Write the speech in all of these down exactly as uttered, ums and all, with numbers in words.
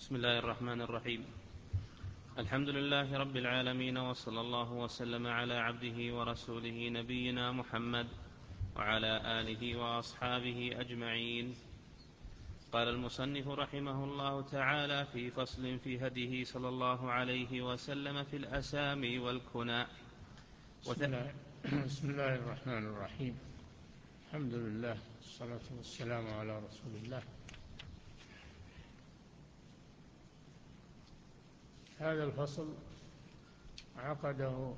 بسم الله الرحمن الرحيم. الحمد لله رب العالمين، وصلى الله وسلم على عبده ورسوله نبينا محمد وعلى آله وأصحابه أجمعين. قال المصنف رحمه الله تعالى في فصل في هديه صلى الله عليه وسلم في الأسامي والكنى. بسم الله, بسم الله الرحمن الرحيم. الحمد لله والصلاة والسلام على رسول الله. هذا الفصل عقده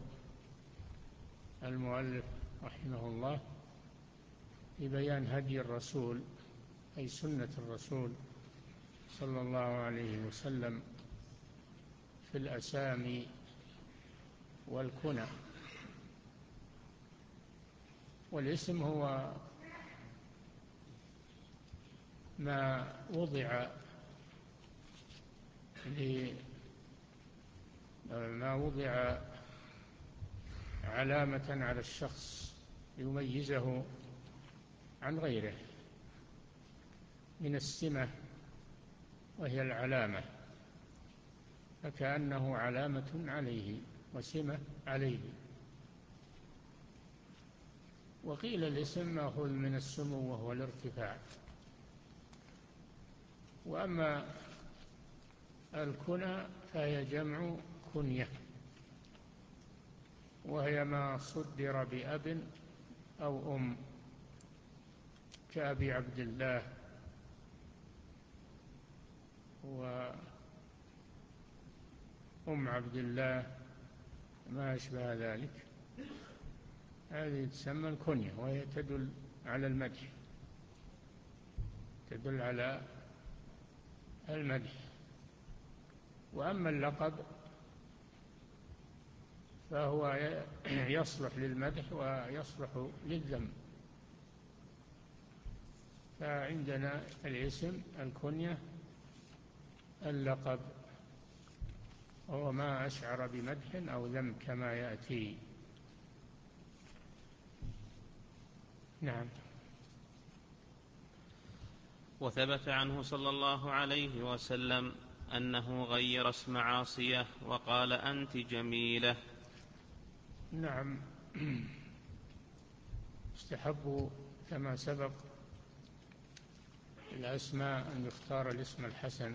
المؤلف رحمه الله في بيان هدي الرسول، أي سنة الرسول صلى الله عليه وسلم في الأسامي والكنى. والاسم هو ما وضع ما وضع علامة على الشخص يميزه عن غيره من السمة، وهي العلامة، فكأنه علامة عليه وسمة عليه. وقيل الاسم مأخوذ من السمو وهو الارتفاع. وأما الكنى فهي جمع كنية، وهي ما صدر بأب أو أم، كأبي عبد الله وأم عبد الله ما أشبه ذلك. هذه تسمى الكنية، وهي تدل على المدح، تدل على المدح. وأما اللقب فهو يصلح للمدح ويصلح للذم. فعندنا الاسم الكنية اللقب، وهو ما أشعر بمدح أو ذم كما يأتي. نعم. وثبت عنه صلى الله عليه وسلم أنه غير اسم عاصية وقال أنت جميلة. نعم. استحبوا كما سبق الأسماء أن يختار الاسم الحسن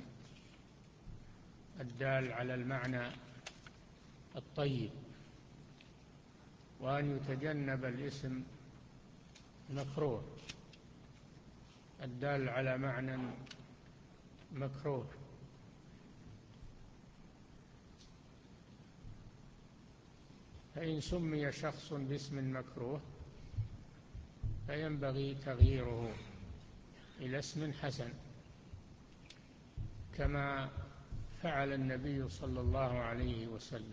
الدال على المعنى الطيب، وأن يتجنب الاسم المكروه الدال على معنى مكروه. فإن سمي شخص باسم مكروه فينبغي تغييره إلى اسم حسن، كما فعل النبي صلى الله عليه وسلم،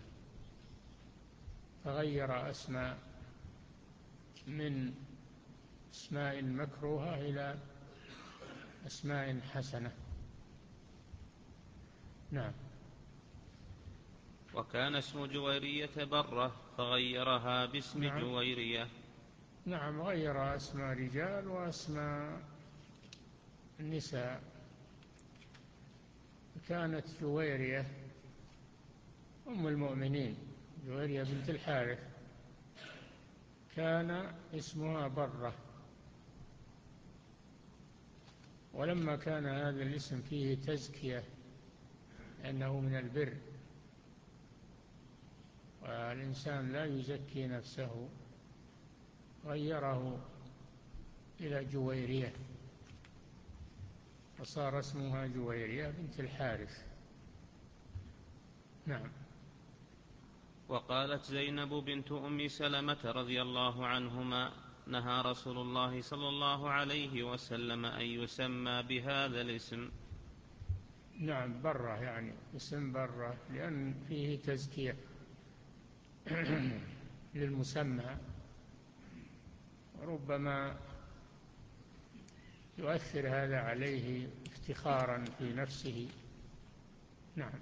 فغير أسماء من أسماء مكروهة إلى أسماء حسنة. نعم. وكان اسم جويرية برة فغيرها باسم نعم. جويرية. نعم، غير أسماء رجال وأسماء النساء. كانت جويرية أم المؤمنين، جويرية بنت الحارث، كان اسمها برة. ولما كان هذا الاسم فيه تزكية أنه من البر، والإنسان لا يزكي نفسه، غيره إلى جويرية، فصار اسمها جويرية بنت الحارث. نعم. وقالت زينب بنت أم سلمة رضي الله عنهما نهى رسول الله صلى الله عليه وسلم أن يسمى بهذا الاسم. نعم، برة يعني اسم برة، لأن فيه تزكية للمسمى، وربما يؤثر هذا عليه افتخارا في نفسه. نعم.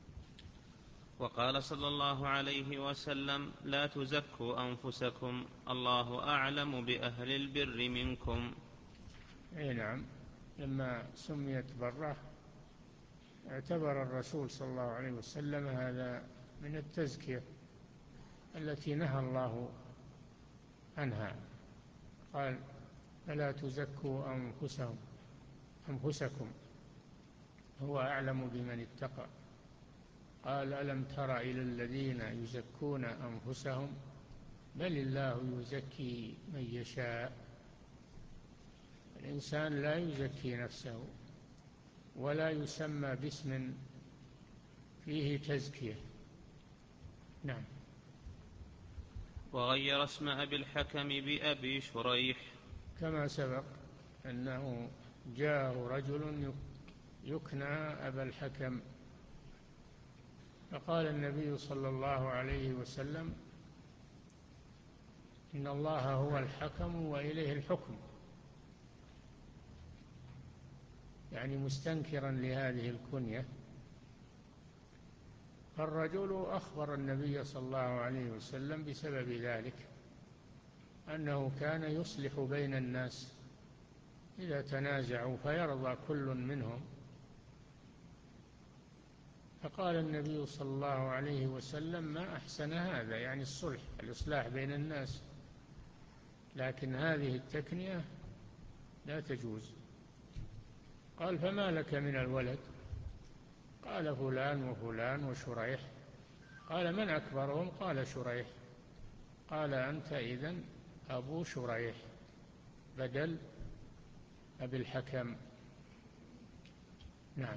وقال صلى الله عليه وسلم لا تزكوا أنفسكم الله أعلم بأهل البر منكم. أي نعم. لما سميت برة اعتبر الرسول صلى الله عليه وسلم هذا من التزكية التي نهى الله عنها. قال فلا تزكوا أنفسهم أنفسكم هو أعلم بمن اتقى. قال ألم تر إلى الذين يزكون أنفسهم بل الله يزكي من يشاء. الإنسان لا يزكي نفسه ولا يسمى باسم فيه تزكية. نعم. وغير اسم أبي الحكم بأبي شريح كما سبق أنه جاءه رجل يكنى أبا الحكم، فقال النبي صلى الله عليه وسلم إن الله هو الحكم وإليه الحكم، يعني مستنكرا لهذه الكنية. فالرجل أخبر النبي صلى الله عليه وسلم بسبب ذلك أنه كان يصلح بين الناس إذا تنازعوا فيرضى كل منهم. فقال النبي صلى الله عليه وسلم ما أحسن هذا، يعني الصلح الإصلاح بين الناس، لكن هذه التكنية لا تجوز. قال فما لك من الولد؟ قال فلان وفلان وشريح. قال من أكبرهم؟ قال شريح. قال أنت إذن أبو شريح بدل أبي الحكم. نعم.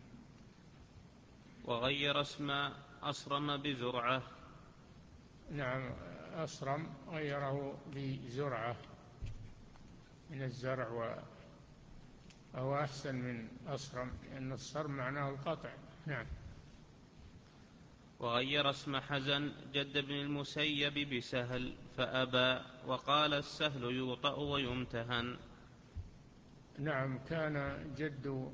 وغير اسم أصرم بزرعة. نعم، أصرم غيره بزرعة من الزرع، وهو أحسن من أصرم لأن الصرم معناه القطع. نعم. وغير اسم حزن جد بن المسيب بسهل فأبى وقال السهل يوطأ ويمتهن. نعم. كان جد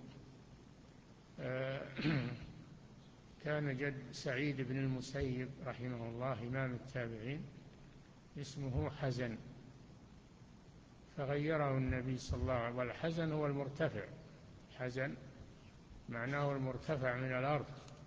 كان جد سعيد بن المسيب رحمه الله إمام التابعين اسمه حزن، فغيره النبي صلى الله عليه وسلم. والحزن هو المرتفع، حزن معناه المرتفع من الأرض،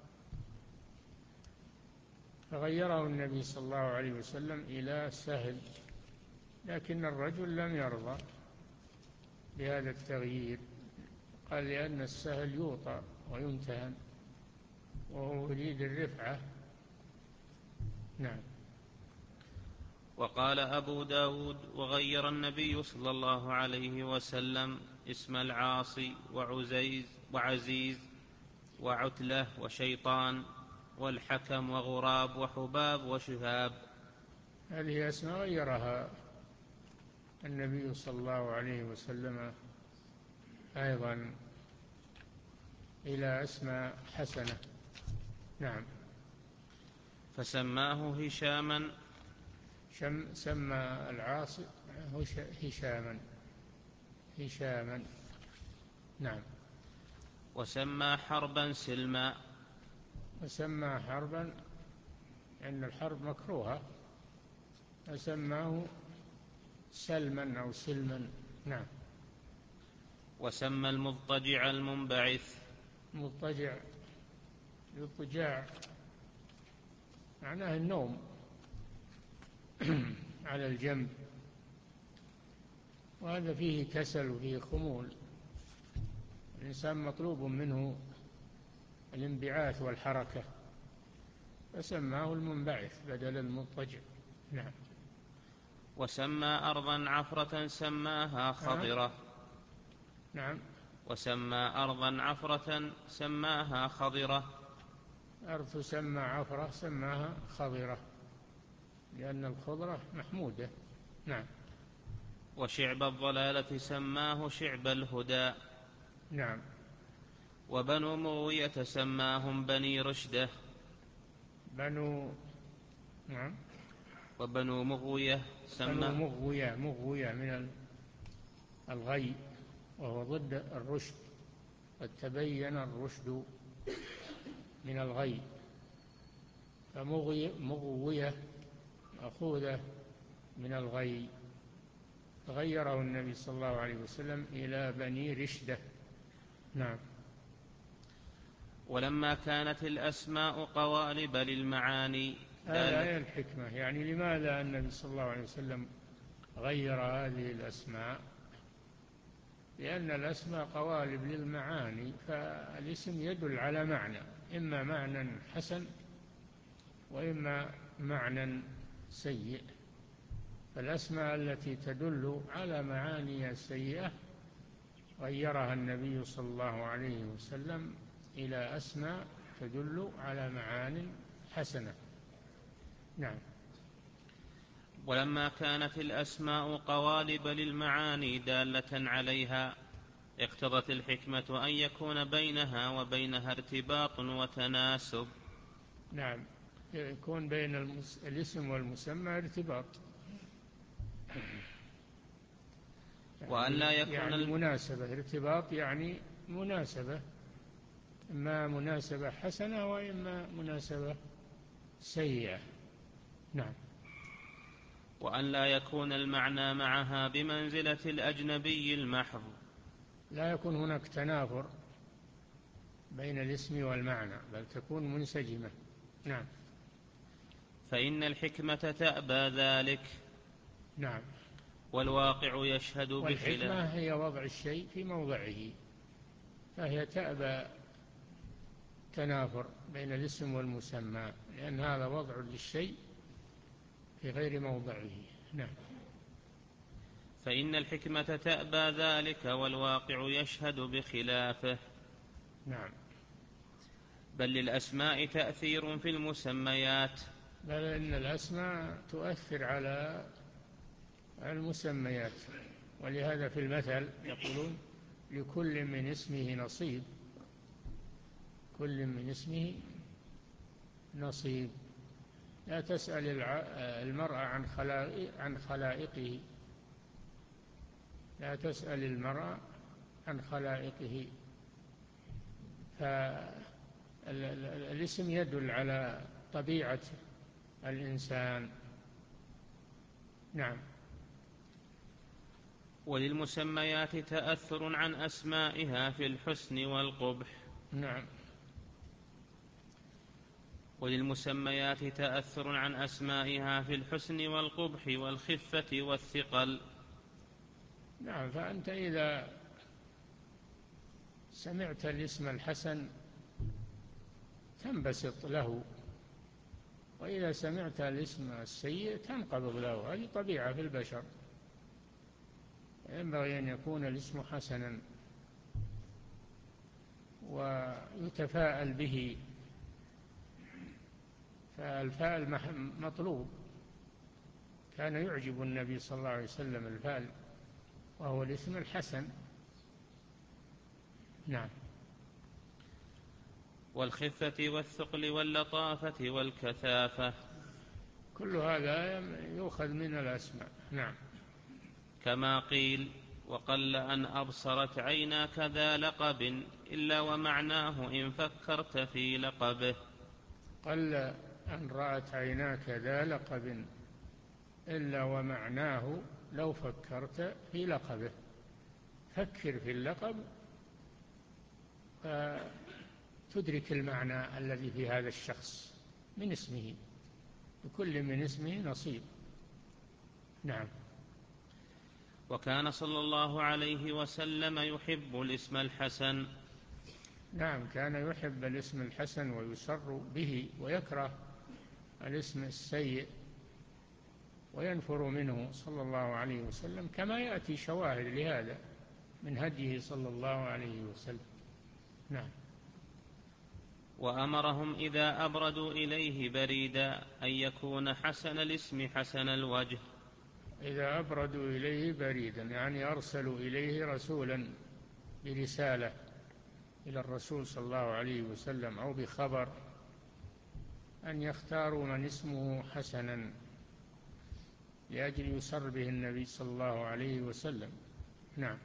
فغيره النبي صلى الله عليه وسلم إلى سهل، لكن الرجل لم يرضى بهذا التغيير، قال لأن السهل يوطأ ويمتهن وهو يريد الرفعة. نعم. وقال أبو داود وغير النبي صلى الله عليه وسلم اسم العاصي وعزيز وعزيز وعتلة وشيطان والحكم وغراب وحباب وشهاب. هذه أسماء غيرها النبي صلى الله عليه وسلم أيضا إلى أسماء حسنة. نعم. فسماه هشاما. شم سمى العاصي هشاما هشاما. نعم. وسمى حربا سلما. وسمى حربا لأن الحرب مكروهة فسماه سلما أو سلما. نعم. وسمى المضطجع المنبعث. مضطجع الاضطجاع معناه النوم على الجنب، وهذا فيه كسل وفيه خمول، الإنسان مطلوب منه الانبعاث والحركة، فسماه المنبعث بدل المضطجع. نعم. وسمى أرضا عفرة سماها خضرة. نعم. وسمى أرضا عفرة سماها خضرة. أرض تسمى عفرة سماها خضرة لأن الخضرة محمودة. نعم. وشعب الضلالة سماه شعب الهدى. نعم. وبنو مغوية سماهم بني رشدة. بنو نعم. وبنو مغوية سمى بنو مغوية مغوية من الغي وهو ضد الرشد، قد تبين الرشد من الغي، فمغوية مأخوذة من الغي، فغيره النبي صلى الله عليه وسلم إلى بني رشدة. نعم. ولما كانت الأسماء قوالب للمعاني. هذا هي الحكمة، يعني لماذا النبي صلى الله عليه وسلم غير هذه الأسماء؟ لأن الأسماء قوالب للمعاني، فالاسم يدل على معنى، إما معنى حسن وإما معنى سيء. فالأسماء التي تدل على معاني سيئة غيرها النبي صلى الله عليه وسلم إلى أسماء تدل على معان حسنة. نعم. ولما كانت الأسماء قوالب للمعاني دالة عليها، اقتضت الحكمة أن يكون بينها وبينها ارتباط وتناسب. نعم، يكون بين الاسم والمسمى ارتباط، وأن لا يكون يعني مناسبة. ارتباط يعني مناسبة، إما مناسبة حسنة وإما مناسبة سيئة. نعم. وأن لا يكون المعنى معها بمنزلة الأجنبي المحض، لا يكون هناك تنافر بين الاسم والمعنى، بل تكون منسجمة. نعم. فإن الحكمة تأبى ذلك. نعم. والواقع يشهد بخلاف. والحكمة هي وضع الشيء في موضعه، فهي تأبى تنافر بين الاسم والمسمى، لأن هذا وضع للشيء في غير موضعه. نعم. فإن الحكمة تأبى ذلك، والواقع يشهد بخلافه. نعم. بل للأسماء تأثير في المسميات. بل إن الأسماء تؤثر على المسميات، ولهذا في المثل يقولون لكل من اسمه نصيب، كل من اسمه نصيب. لا تسأل المرء عن عن خلائقه، لا تسأل المرء عن خلائقه. فالاسم يدل على طبيعة الإنسان. نعم. وللمسميات تأثر عن أسمائها في الحسن والقبح. نعم. وللمسميات تأثر عن أسمائها في الحسن والقبح والخفة والثقل. نعم. فأنت إذا سمعت الاسم الحسن تنبسط له، وإذا سمعت الاسم السيء تنقبض له. هذه طبيعة في البشر، ينبغي أن يكون الاسم حسنا ويتفاءل به، فالفعل مطلوب. كان يعجب النبي صلى الله عليه وسلم الفعل، وهو الاسم الحسن. نعم. والخفة والثقل واللطافة والكثافة، كل هذا يؤخذ من الأسماء. نعم. كما قيل: وقل أن أبصرت عيناك ذا لقب إلا ومعناه إن فكرت في لقبه. قل أن رأت عيناك ذا لقب إلا ومعناه لو فكرت في لقبه. فكر في اللقب فتدرك المعنى الذي في هذا الشخص من اسمه، لكل من اسمه نصيب. نعم. وكان صلى الله عليه وسلم يحب الاسم الحسن. نعم، كان يحب الاسم الحسن ويسر به، ويكره الاسم السيء وينفر منه صلى الله عليه وسلم، كما يأتي شواهد لهذا من هديه صلى الله عليه وسلم. نعم. وأمرهم إذا أبردوا إليه بريدا أن يكون حسن الاسم حسن الوجه. إذا أبردوا إليه بريدا يعني أرسلوا إليه رسولا برسالة إلى الرسول صلى الله عليه وسلم أو بخبر، أن يختاروا من اسمه حسنا لأجل يسر به النبي صلى الله عليه وسلم. نعم.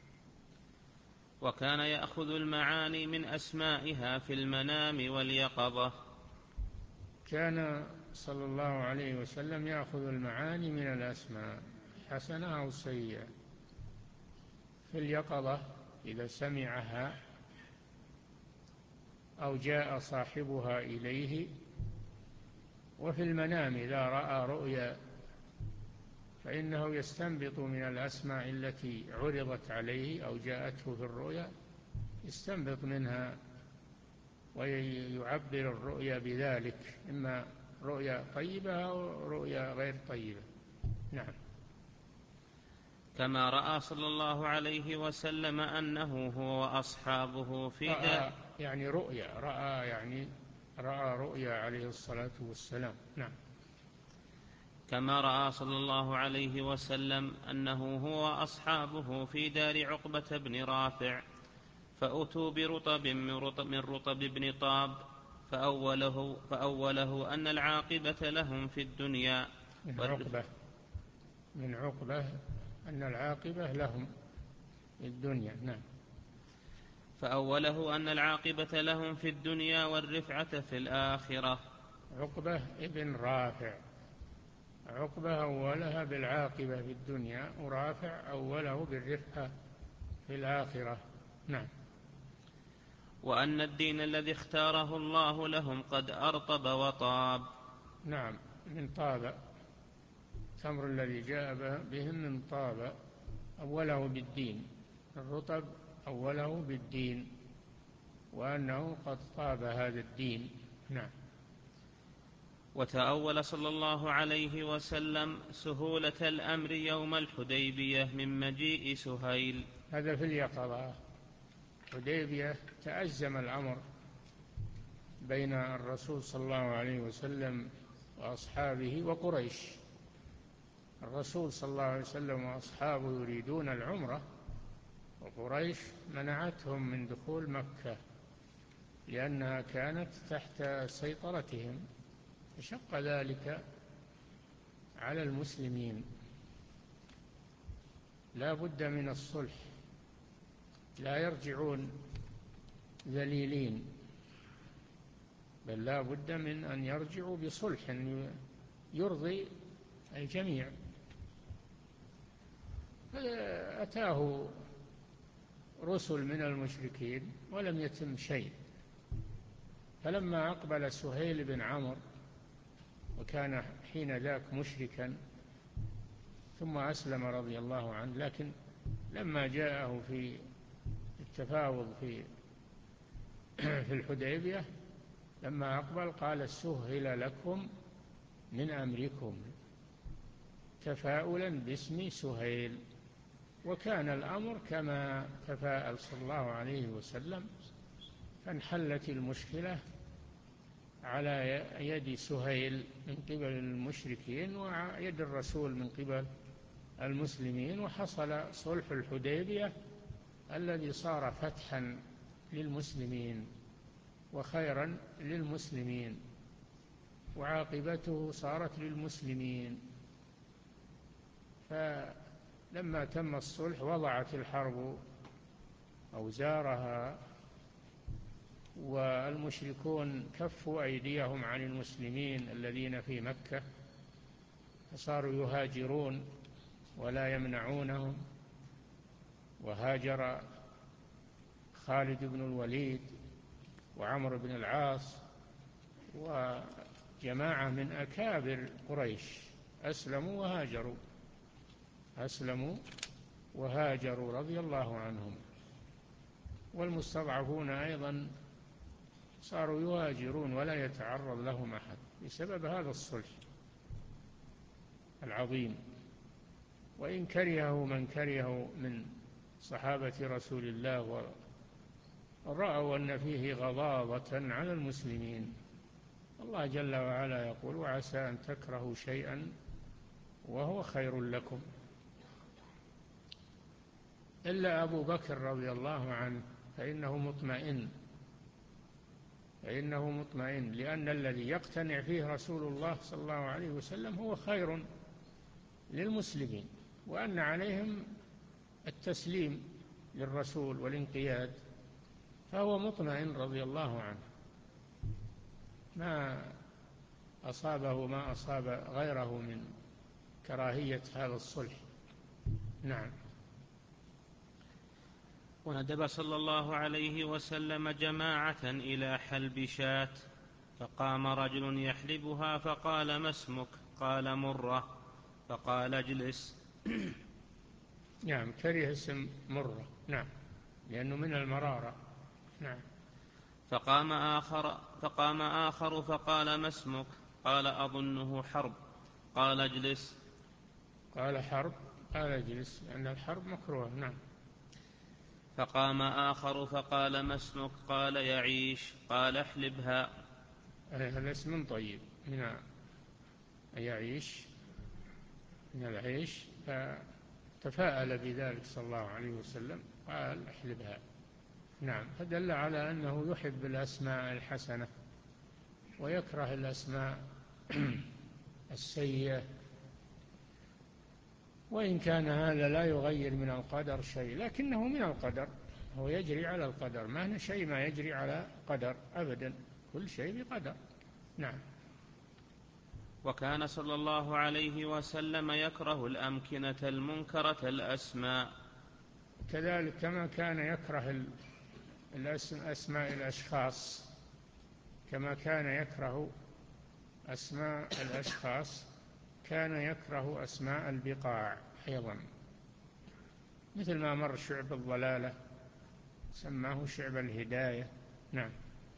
وكان يأخذ المعاني من أسمائها في المنام واليقظة. كان صلى الله عليه وسلم يأخذ المعاني من الأسماء حسنة أو سيئة في اليقظة إذا سمعها، أو جاء صاحبها إليه. وفي المنام إذا رأى رؤيا فإنه يستنبط من الأسماء التي عرضت عليه أو جاءته في الرؤيا، يستنبط منها ويعبر الرؤيا بذلك، إما رؤيا طيبة أو رؤيا غير طيبة. نعم. كما رأى صلى الله عليه وسلم أنه هو وأصحابه في رأى يعني رؤيا، رأى يعني رأى رؤيا عليه الصلاة والسلام. نعم. كما رأى صلى الله عليه وسلم أنه هو وأصحابه في دار عقبة بن رافع، فأتوا برطب من رطب, من رطب بن طاب، فأوله, فأوله أن العاقبة لهم في الدنيا. من عقبة من عقبة أن العاقبة لهم في الدنيا. نعم. فأوله أن العاقبة لهم في الدنيا والرفعة في الآخرة. عقبة ابن رافع، عقبة أولها بالعاقبة في الدنيا، ورافع أوله بالرفعة في الآخرة. نعم. وأن الدين الذي اختاره الله لهم قد أرطب وطاب. نعم، من طاب، التمر الذي جاء بهم من طاب، أوله بالدين، الرطب أوله بالدين، وأنه قد طاب هذا الدين. نعم. وتأول صلى الله عليه وسلم سهولة الأمر يوم الحديبية من مجيء سهيل. هذا في اليقظة. حديبية تأزم الأمر بين الرسول صلى الله عليه وسلم وأصحابه وقريش. الرسول صلى الله عليه وسلم وأصحابه يريدون العمرة، وقريش منعتهم من دخول مكة لأنها كانت تحت سيطرتهم، فشق ذلك على المسلمين. لا بد من الصلح، لا يرجعون ذليلين، بل لا بد من أن يرجعوا بصلح يرضي الجميع. أتاه رسل من المشركين ولم يتم شيء، فلما أقبل سهيل بن عمرو، وكان حين ذاك مشركا ثم أسلم رضي الله عنه، لكن لما جاءه في التفاوض في في الحديبية، لما أقبل قال سهل لكم من أمركم، تفاؤلا باسم سهيل. وكان الأمر كما تفاءل صلى الله عليه وسلم، فانحلت المشكلة على يد سهيل من قبل المشركين ويد الرسول من قبل المسلمين، وحصل صلح الحديبية الذي صار فتحا للمسلمين وخيرا للمسلمين، وعاقبته صارت للمسلمين. فلما تم الصلح وضعت الحرب أوزارها، والمشركون كفوا أيديهم عن المسلمين الذين في مكة، فصاروا يهاجرون ولا يمنعونهم. وهاجر خالد بن الوليد وعمرو بن العاص وجماعة من أكابر قريش أسلموا وهاجروا أسلموا وهاجروا رضي الله عنهم. والمستضعفون أيضا صاروا يهاجرون ولا يتعرض لهم أحد بسبب هذا الصلح العظيم. وإن كرهه من كرهه من صحابة رسول الله، ورأوا أن فيه غضاضة على المسلمين. الله جل وعلا يقول وعسى أن تكرهوا شيئا وهو خير لكم. إلا أبو بكر رضي الله عنه فإنه مطمئن فإنه مطمئن لأن الذي يقتنع فيه رسول الله صلى الله عليه وسلم هو خير للمسلمين، وأن عليهم التسليم للرسول والانقياد، فهو مطمئن رضي الله عنه، ما أصابه ما أصاب غيره من كراهية هذا الصلح. نعم. وندب صلى الله عليه وسلم جماعة إلى حلب شاة، فقام رجل يحلبها فقال: ما اسمك؟ قال: مرة. فقال: اجلس. نعم، كره اسم مرة، نعم، لأنه من المرارة. نعم. فقام آخر, فقام آخر فقال: ما اسمك؟ قال: أظنه حرب. قال: اجلس. قال: حرب. قال: اجلس، لأن الحرب مكروه. نعم. فقام آخر فقال: ما اسمك؟ قال: يعيش. قال: احلبها. هذا اسم طيب، من يعيش، من العيش، فتفاءل بذلك صلى الله عليه وسلم، قال: احلبها. نعم، فدل على أنه يحب الأسماء الحسنة ويكره الأسماء السيئة، وإن كان هذا لا يغير من القدر شيء، لكنه من القدر، هو يجري على القدر، ما هنا شيء ما يجري على قدر أبدا، كل شيء بقدر. نعم. وكان صلى الله عليه وسلم يكره الأمكنة المنكرة الأسماء، كذلك كما كان يكره أسماء الأشخاص، كما كان يكره أسماء الأشخاص كان يكره أسماء البقاع أيضا، مثل ما مر شعب الضلالة سماه شعب الهداية. نعم.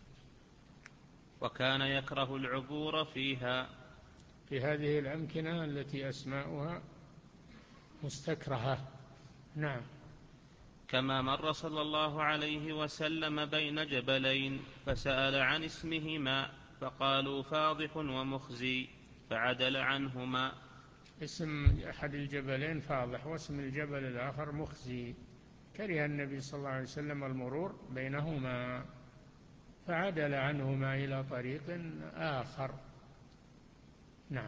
وكان يكره العبور فيها، في هذه الأمكنة التي أسماؤها مستكرهة. نعم. كما مر صلى الله عليه وسلم بين جبلين فسأل عن اسمهما فقالوا: فاضح ومخزي، فعدل عنهما. اسم أحد الجبلين فاضح، واسم الجبل الآخر مخزي، كره النبي صلى الله عليه وسلم المرور بينهما فعدل عنهما إلى طريق آخر. نعم.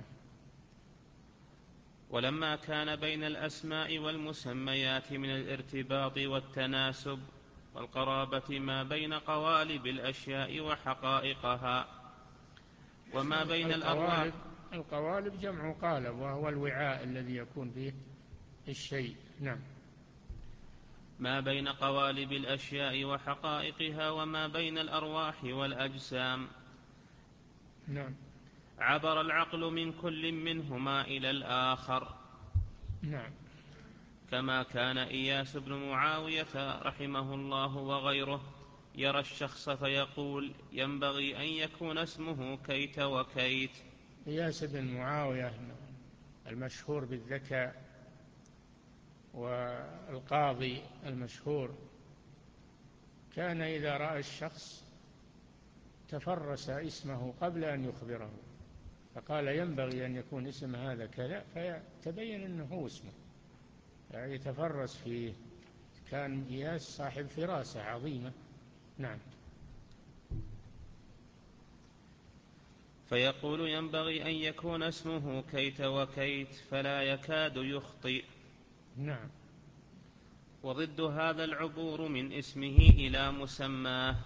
ولما كان بين الأسماء والمسميات من الارتباط والتناسب والقرابة ما بين قوالب الأشياء وحقائقها وما بين الأرواح. القوالب, القوالب جمع قالب، وهو الوعاء الذي يكون فيه الشيء. نعم. ما بين قوالب الأشياء وحقائقها وما بين الأرواح والأجسام. نعم. عبر العقل من كل منهما إلى الآخر. نعم. كما كان إياس بن معاوية رحمه الله وغيره يرى الشخص فيقول: ينبغي أن يكون اسمه كيت وكيت. إياس بن معاوية المشهور بالذكاء والقاضي المشهور، كان إذا رأى الشخص تفرس اسمه قبل أن يخبره، فقال: ينبغي أن يكون اسم هذا كذا، فتبين أنه هو اسمه، يعني يتفرس فيه. كان إياس صاحب فراسة عظيمة. نعم. فيقول: ينبغي أن يكون اسمه كيت وكيت، فلا يكاد يخطئ. نعم. وضد هذا العبور من اسمه إلى مسماه.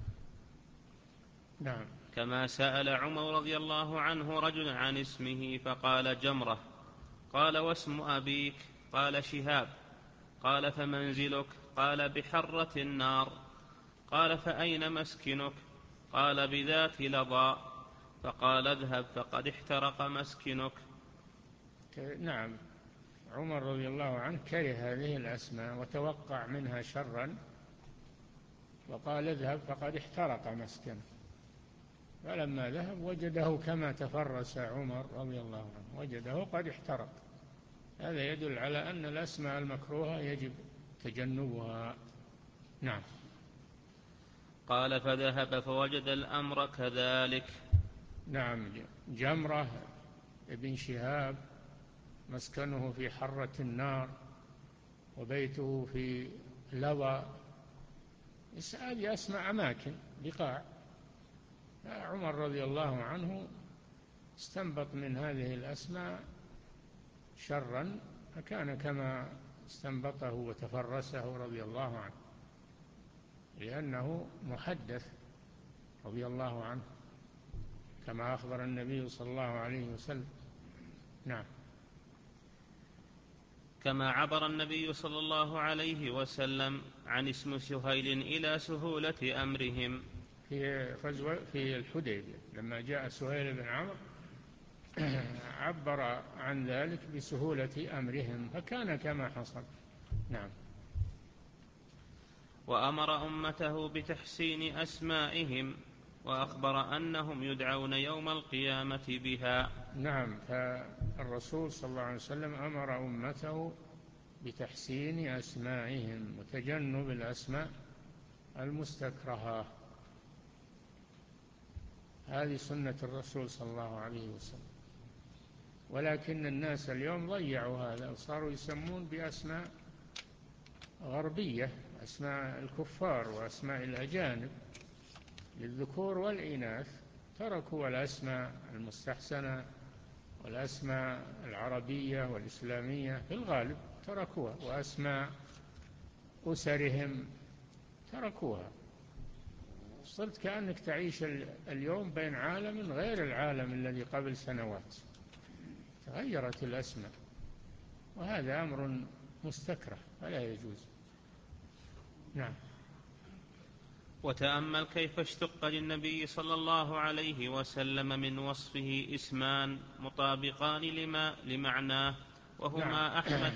نعم. كما سأل عمر رضي الله عنه رجل عن اسمه فقال: جمرة. قال: واسم أبيك؟ قال: شهاب. قال: فمنزلك؟ قال: بحرة النار. قال: فأين مسكنك؟ قال: بذات لظى. فقال: اذهب فقد احترق مسكنك. نعم. عمر رضي الله عنه كره هذه الأسماء وتوقع منها شرا، وقال: اذهب فقد احترق مسكنه. فلما ذهب وجده كما تفرس عمر رضي الله عنه، وجده قد احترق. هذا يدل على أن الأسماء المكروهة يجب تجنبها. نعم. قال: فذهب فوجد الأمر كذلك. نعم. جمرة ابن شهاب مسكنه في حرة النار، وبيته في لظى، هذه أسماء أماكن بقاع. عمر رضي الله عنه استنبط من هذه الأسماء شرا، فكان كما استنبطه وتفرسه رضي الله عنه، لأنه محدث رضي الله عنه كما أخبر النبي صلى الله عليه وسلم. نعم. كما عبر النبي صلى الله عليه وسلم عن اسم سهيل إلى سهولة أمرهم في غزوة في الحديبية لما جاء سهيل بن عمرو عبر عن ذلك بسهولة أمرهم فكان كما حصل. نعم. وأمر أمته بتحسين أسمائهم وأخبر أنهم يدعون يوم القيامة بها. نعم. فالرسول صلى الله عليه وسلم أمر أمته بتحسين أسمائهم وتجنب الأسماء المستكرهة. هذه سنة الرسول صلى الله عليه وسلم. ولكن الناس اليوم ضيعوا هذا وصاروا يسمون بأسماء غربية، أسماء الكفار وأسماء الأجانب للذكور والإناث. تركوا الأسماء المستحسنة والأسماء العربية والإسلامية في الغالب تركوها، وأسماء أسرهم تركوها. صرت كأنك تعيش اليوم بين عالم غير العالم الذي قبل سنوات. تغيرت الأسماء وهذا أمر مستكره فلا يجوز. نعم. وتأمل كيف اشتق للنبي صلى الله عليه وسلم من وصفه اسمان مطابقان لما لمعناه وهما نعم. أحمد.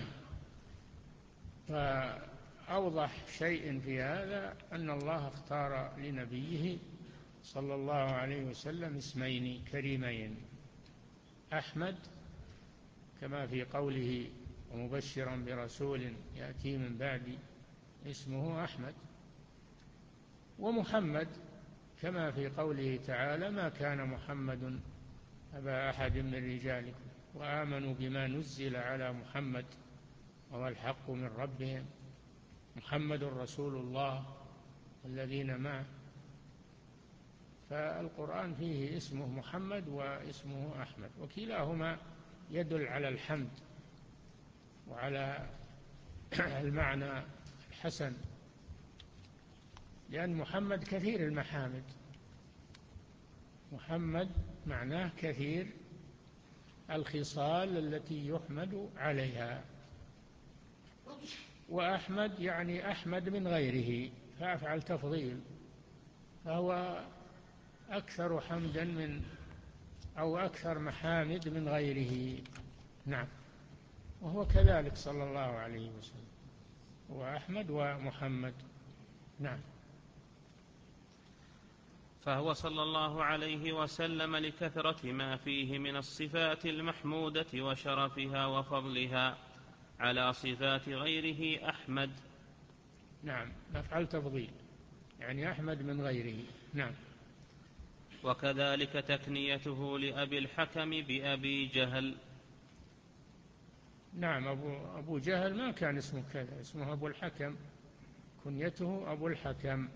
فأوضح شيء في هذا أن الله اختار لنبيه صلى الله عليه وسلم اسمين كريمين، أحمد كما في قوله ومبشرا برسول يأتي من بعد اسمه أحمد، ومحمد كما في قوله تعالى ما كان محمد أبا أحد من رجالكم وآمنوا بما نزل على محمد وهو الحق من ربهم محمد رسول الله الذين معه. فالقرآن فيه اسمه محمد واسمه أحمد وكلاهما يدل على الحمد وعلى المعنى الحسن، لأن محمد كثير المحامد. محمد معناه كثير الخصال التي يحمد عليها، وأحمد يعني أحمد من غيره فأفعل تفضيل، فهو أكثر حمدا من أو أكثر محامد من غيره. نعم. وهو كذلك صلى الله عليه وسلم، هو أحمد ومحمد. نعم. فهو صلى الله عليه وسلم لكثرة ما فيه من الصفات المحمودة وشرفها وفضلها على صفات غيره أحمد. نعم. أفعل تفضيل يعني أحمد من غيره. نعم. وكذلك تكنيته لأبي الحكم بأبي جهل. نعم. أبو, أبو جهل ما كان اسمه كذا، اسمه أبو الحكم، كنيته أبو الحكم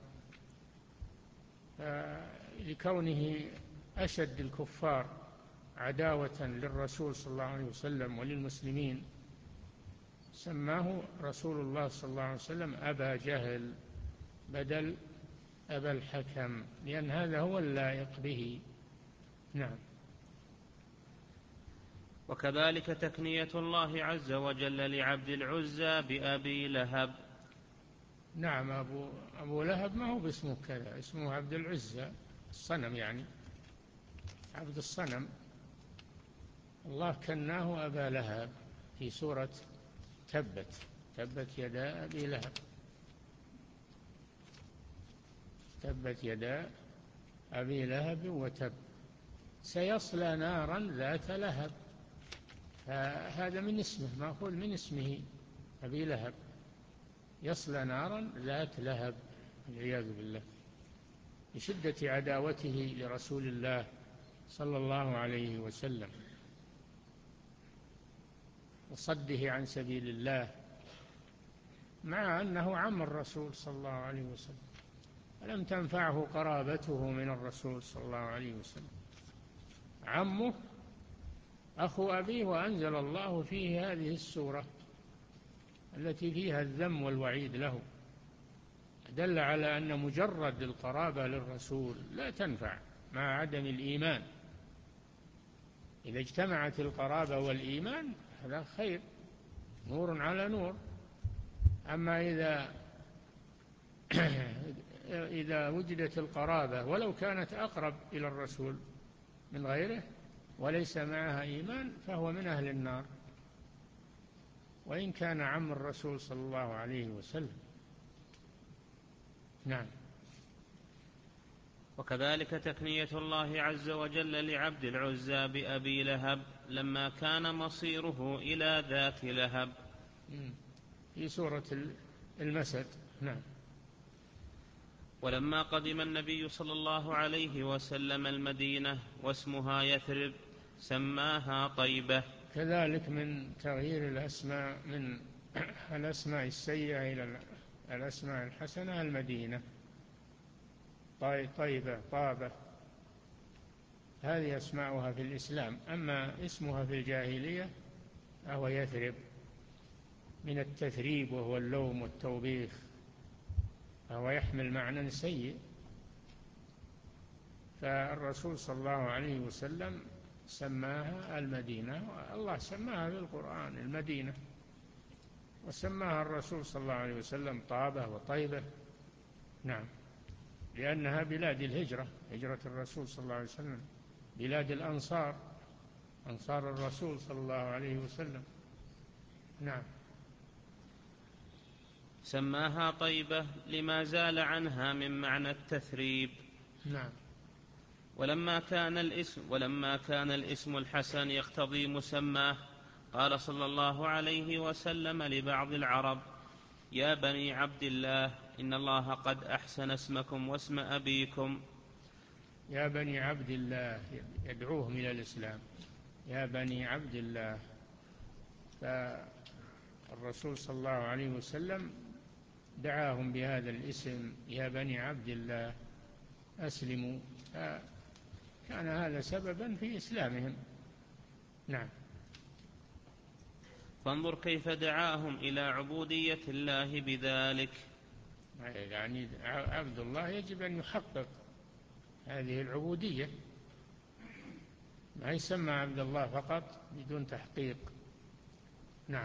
لكونه أشد الكفار عداوة للرسول صلى الله عليه وسلم وللمسلمين سماه رسول الله صلى الله عليه وسلم أبا جهل بدل أبا الحكم، لأن هذا هو اللائق به. نعم. وكذلك تكنية الله عز وجل لعبد العزى بأبي لهب. نعم. أبو, أبو لهب ما هو باسمه كذا، اسمه عبد العزى الصنم، يعني عبد الصنم. الله كناه أبا لهب في سورة تبت تبت يدا أبي لهب، تبت يدا أبي لهب وتب سيصلى نارا ذات لهب. فهذا من اسمه، مأخوذ من اسمه أبي لهب، يصلى نارا ذات لهب والعياذ بالله، لشدة عداوته لرسول الله صلى الله عليه وسلم وصده عن سبيل الله، مع أنه عم الرسول صلى الله عليه وسلم، فلم تنفعه قرابته من الرسول صلى الله عليه وسلم. عمه أخو أبيه، وأنزل الله فيه هذه السورة التي فيها الذم والوعيد له، دل على أن مجرد القرابة للرسول لا تنفع مع عدم الإيمان. إذا اجتمعت القرابة والإيمان هذا خير، نور على نور. أما إذا إذا وجدت القرابة ولو كانت أقرب إلى الرسول من غيره وليس معها إيمان فهو من أهل النار، وإن كان عم الرسول صلى الله عليه وسلم. نعم. وكذلك تكنية الله عز وجل لعبد العزى بأبي لهب لما كان مصيره إلى ذات لهب في سورة المسد. نعم. ولما قدم النبي صلى الله عليه وسلم المدينة واسمها يثرب سماها طيبة. كذلك من تغيير الأسماء من الأسماء السيئة إلى الأسماء الحسنة المدينة، طيبة، طابة، هذه أسماؤها في الإسلام. أما اسمها في الجاهلية فهو يثرب، من التثريب وهو اللوم والتوبيخ، فهو يحمل معنى سيء. فالرسول صلى الله عليه وسلم سماها المدينة، الله سماها في القرآن المدينة، وسماها الرسول صلى الله عليه وسلم طابة وطيبة. نعم، لأنها بلاد الهجرة، هجرة الرسول صلى الله عليه وسلم، بلاد الأنصار، أنصار الرسول صلى الله عليه وسلم. نعم. سماها طيبة لما زال عنها من معنى التثريب. نعم. ولما كان الاسم ولما كان الاسم الحسن يقتضي مسماه قال صلى الله عليه وسلم لبعض العرب: يا بني عبد الله إن الله قد أحسن اسمكم واسم أبيكم. يا بني عبد الله يدعوهم إلى الإسلام، يا بني عبد الله. فالرسول صلى الله عليه وسلم دعاهم بهذا الاسم، يا بني عبد الله أسلموا، كان هذا سببا في إسلامهم. نعم. فانظر كيف دعاهم إلى عبودية الله بذلك. يعني عبد الله يجب أن يحقق هذه العبودية، ما يسمى عبد الله فقط بدون تحقيق. نعم.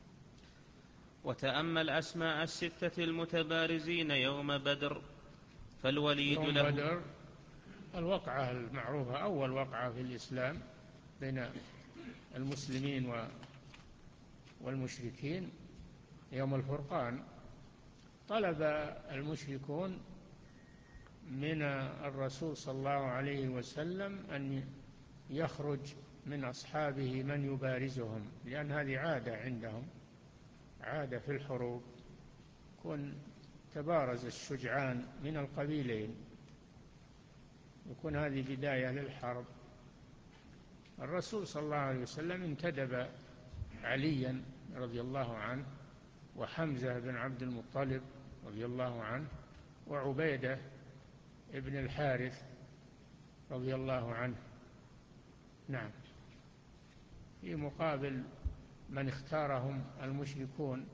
وتأمل أسماء الستة المتبارزين يوم بدر فالوليد يوم له بدر الوقعة المعروفة، أول وقعة في الإسلام بين المسلمين والمشركين يوم الفرقان. طلب المشركون من الرسول صلى الله عليه وسلم أن يخرج من أصحابه من يبارزهم، لأن هذه عادة عندهم، عادة في الحروب، يكون تبارز الشجعان من القبيلين، يكون هذه بداية للحرب. الرسول صلى الله عليه وسلم انتدب عليا رضي الله عنه، وحمزة بن عبد المطلب رضي الله عنه، وعبيدة ابن الحارث رضي الله عنه. نعم. في مقابل من اختارهم المشركون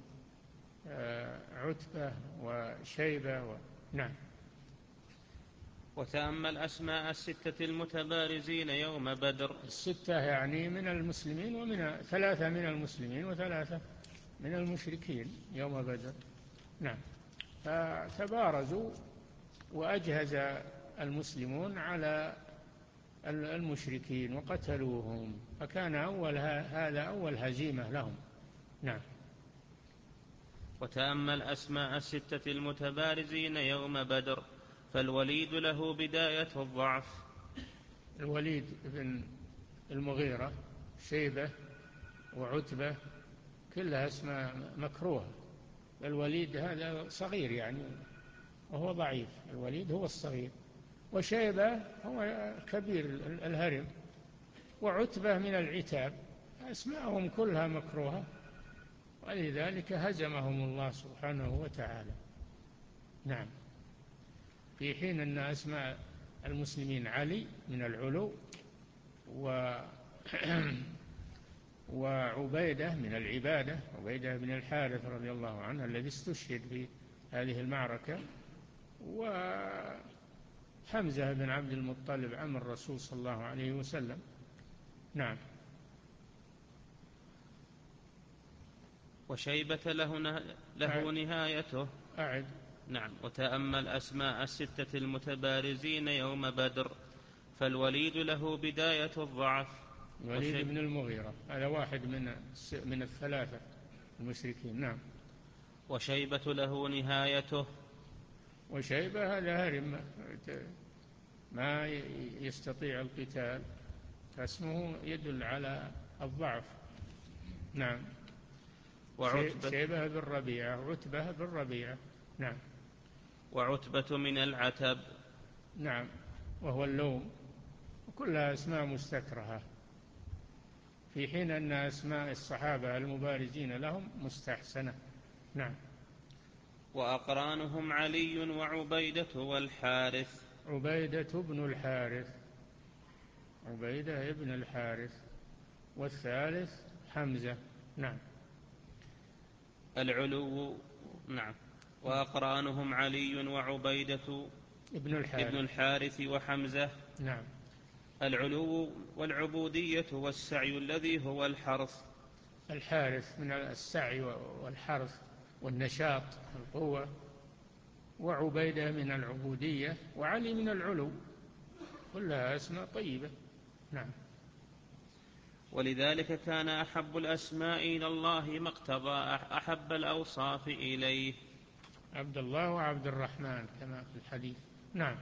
عتبة وشيبة و... نعم. وتأمل أسماء الستة المتبارزين يوم بدر. الستة يعني من المسلمين، ومن ثلاثة من المسلمين وثلاثة من المشركين يوم بدر. نعم. فتبارزوا وأجهز المسلمون على المشركين وقتلوهم، فكان أول هذا أول هزيمة لهم. نعم. وتأمل أسماء الستة المتبارزين يوم بدر فالوليد له بداية الضعف. الوليد بن المغيرة، شيبة، وعتبة، كلها اسماء مكروهة. الوليد هذا صغير يعني وهو ضعيف، الوليد هو الصغير، وشيبة هو كبير الهرم، وعتبة من العتاب، أسماءهم كلها مكروهة، ولذلك هزمهم الله سبحانه وتعالى. نعم. في حين أن أسماء المسلمين علي من العلو، و وعبيدة من العبادة، عبيدة بن الحارث رضي الله عنه الذي استشهد في هذه المعركة، وحمزة بن عبد المطلب عم الرسول صلى الله عليه وسلم. نعم. وشيبة له, نه... له نهايته. أعد. نعم. وتأمل أسماء الستة المتبارزين يوم بدر، فالوليد له بداية الضعف. الوليد بن المغيرة هذا واحد من من الثلاثة المشركين. نعم. وشيبة له نهايته. وشيبة هذا هرم ما يستطيع القتال، فاسمه يدل على الضعف. نعم. وعتبة شيبة بالربيعة، عتبة بالربيعة. نعم. وعتبة من العتب. نعم، وهو اللوم، وكلها أسماء مستكرهة، في حين أن أسماء الصحابة المبارزين لهم مستحسنة. نعم. وأقرانهم علي وعبيدة والحارث. عبيدة بن الحارث، عبيدة ابن الحارث، والثالث حمزة. نعم. العلو. نعم. وأقرانهم علي وعبيدة ابن الحارث, ابن الحارث وحمزة. نعم. العلو والعبودية والسعي الذي هو الحرث. الحارث من السعي والحرث والنشاط القوة، وعبيدة من العبودية، وعلي من العلو، كلها أسماء طيبة. نعم. ولذلك كان أحب الأسماء إلى الله ما اقتضى أحب الأوصاف إليه. عبد الله وعبد الرحمن كما في الحديث. نعم.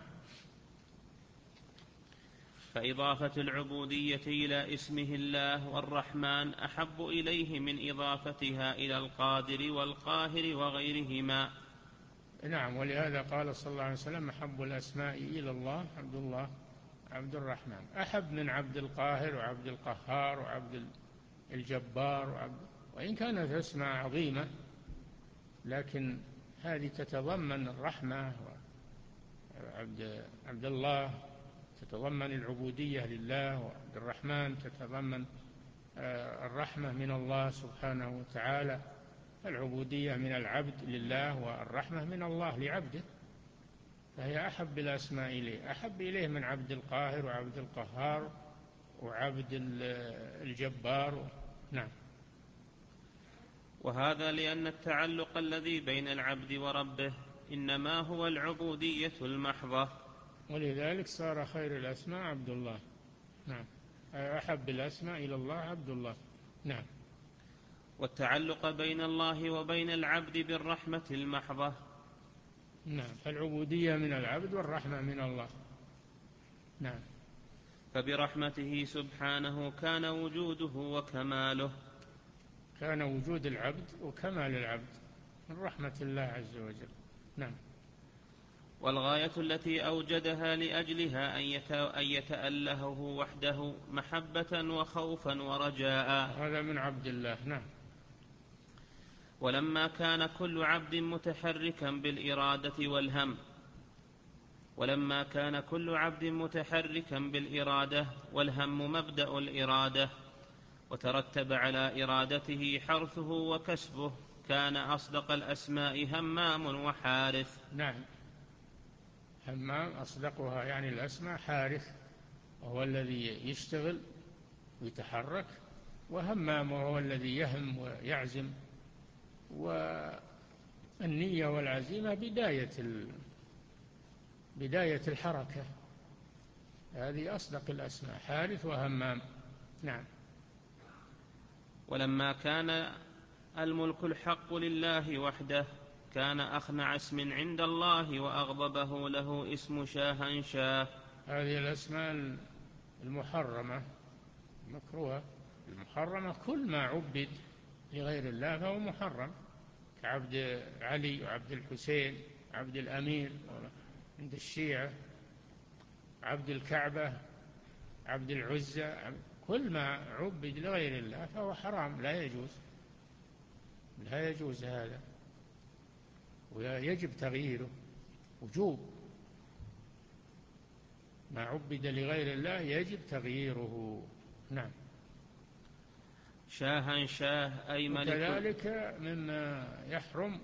فإضافة العبودية إلى اسمه الله والرحمن أحب إليه من إضافتها إلى القادر والقاهر وغيرهما. نعم. ولهذا قال صلى الله عليه وسلم: أحب الأسماء إلى الله عبد الله عبد الرحمن، أحب من عبد القاهر وعبد القهار وعبد الجبار وعبد، وإن كانت أسماء عظيمة، لكن هذه تتضمن الرحمة. وعبد عبد الله تتضمن العبودية لله، وعبد الرحمن تتضمن الرحمة من الله سبحانه وتعالى. العبودية من العبد لله، والرحمة من الله لعبده، فهي أحب الأسماء إليه، أحب إليه من عبد القاهر وعبد القهار وعبد الجبار. نعم. وهذا لأن التعلق الذي بين العبد وربه إنما هو العبودية المحضة، ولذلك صار خير الأسماء عبد الله. نعم. أحب الأسماء إلى الله عبد الله. نعم. والتعلق بين الله وبين العبد بالرحمة المحضة. نعم. فالعبودية من العبد والرحمة من الله. نعم. فبرحمته سبحانه كان وجوده وكماله. كان وجود العبد وكمال العبد من رحمة الله عز وجل. نعم. والغاية التي أوجدها لأجلها أن يتألهه وحده محبة وخوفا ورجاء. هذا من عبد الله. نعم. ولما كان كل عبد متحركا بالإرادة والهم ولما كان كل عبد متحركا بالإرادة والهم مبدأ الإرادة، وترتب على إرادته حرثه وكسبه، كان أصدق الأسماء همام وحارث. نعم. همام أصدقها، يعني الأسماء حارث وهو الذي يشتغل ويتحرك، وهمام وهو الذي يهم ويعزم. والنية والعزيمة بداية بداية الحركة. هذه أصدق الأسماء، حارث وهمام. نعم. ولما كان الملك الحق لله وحده، كان أخنع اسم عند الله وأغضبه له اسم شاهنشاه. هذه الأسماء المحرمة المكروهة. المحرمة كل ما عبد لغير الله فهو محرم، كعبد علي وعبد الحسين، عبد الأمير عند الشيعة، عبد الكعبة، عبد العزى، كل ما عبد لغير الله فهو حرام، لا يجوز، لا يجوز هذا، ويجب تغييره وجوب. ما عبد لغير الله يجب تغييره. نعم. شاهنشاه أي ملك. وكذلك مما يحرم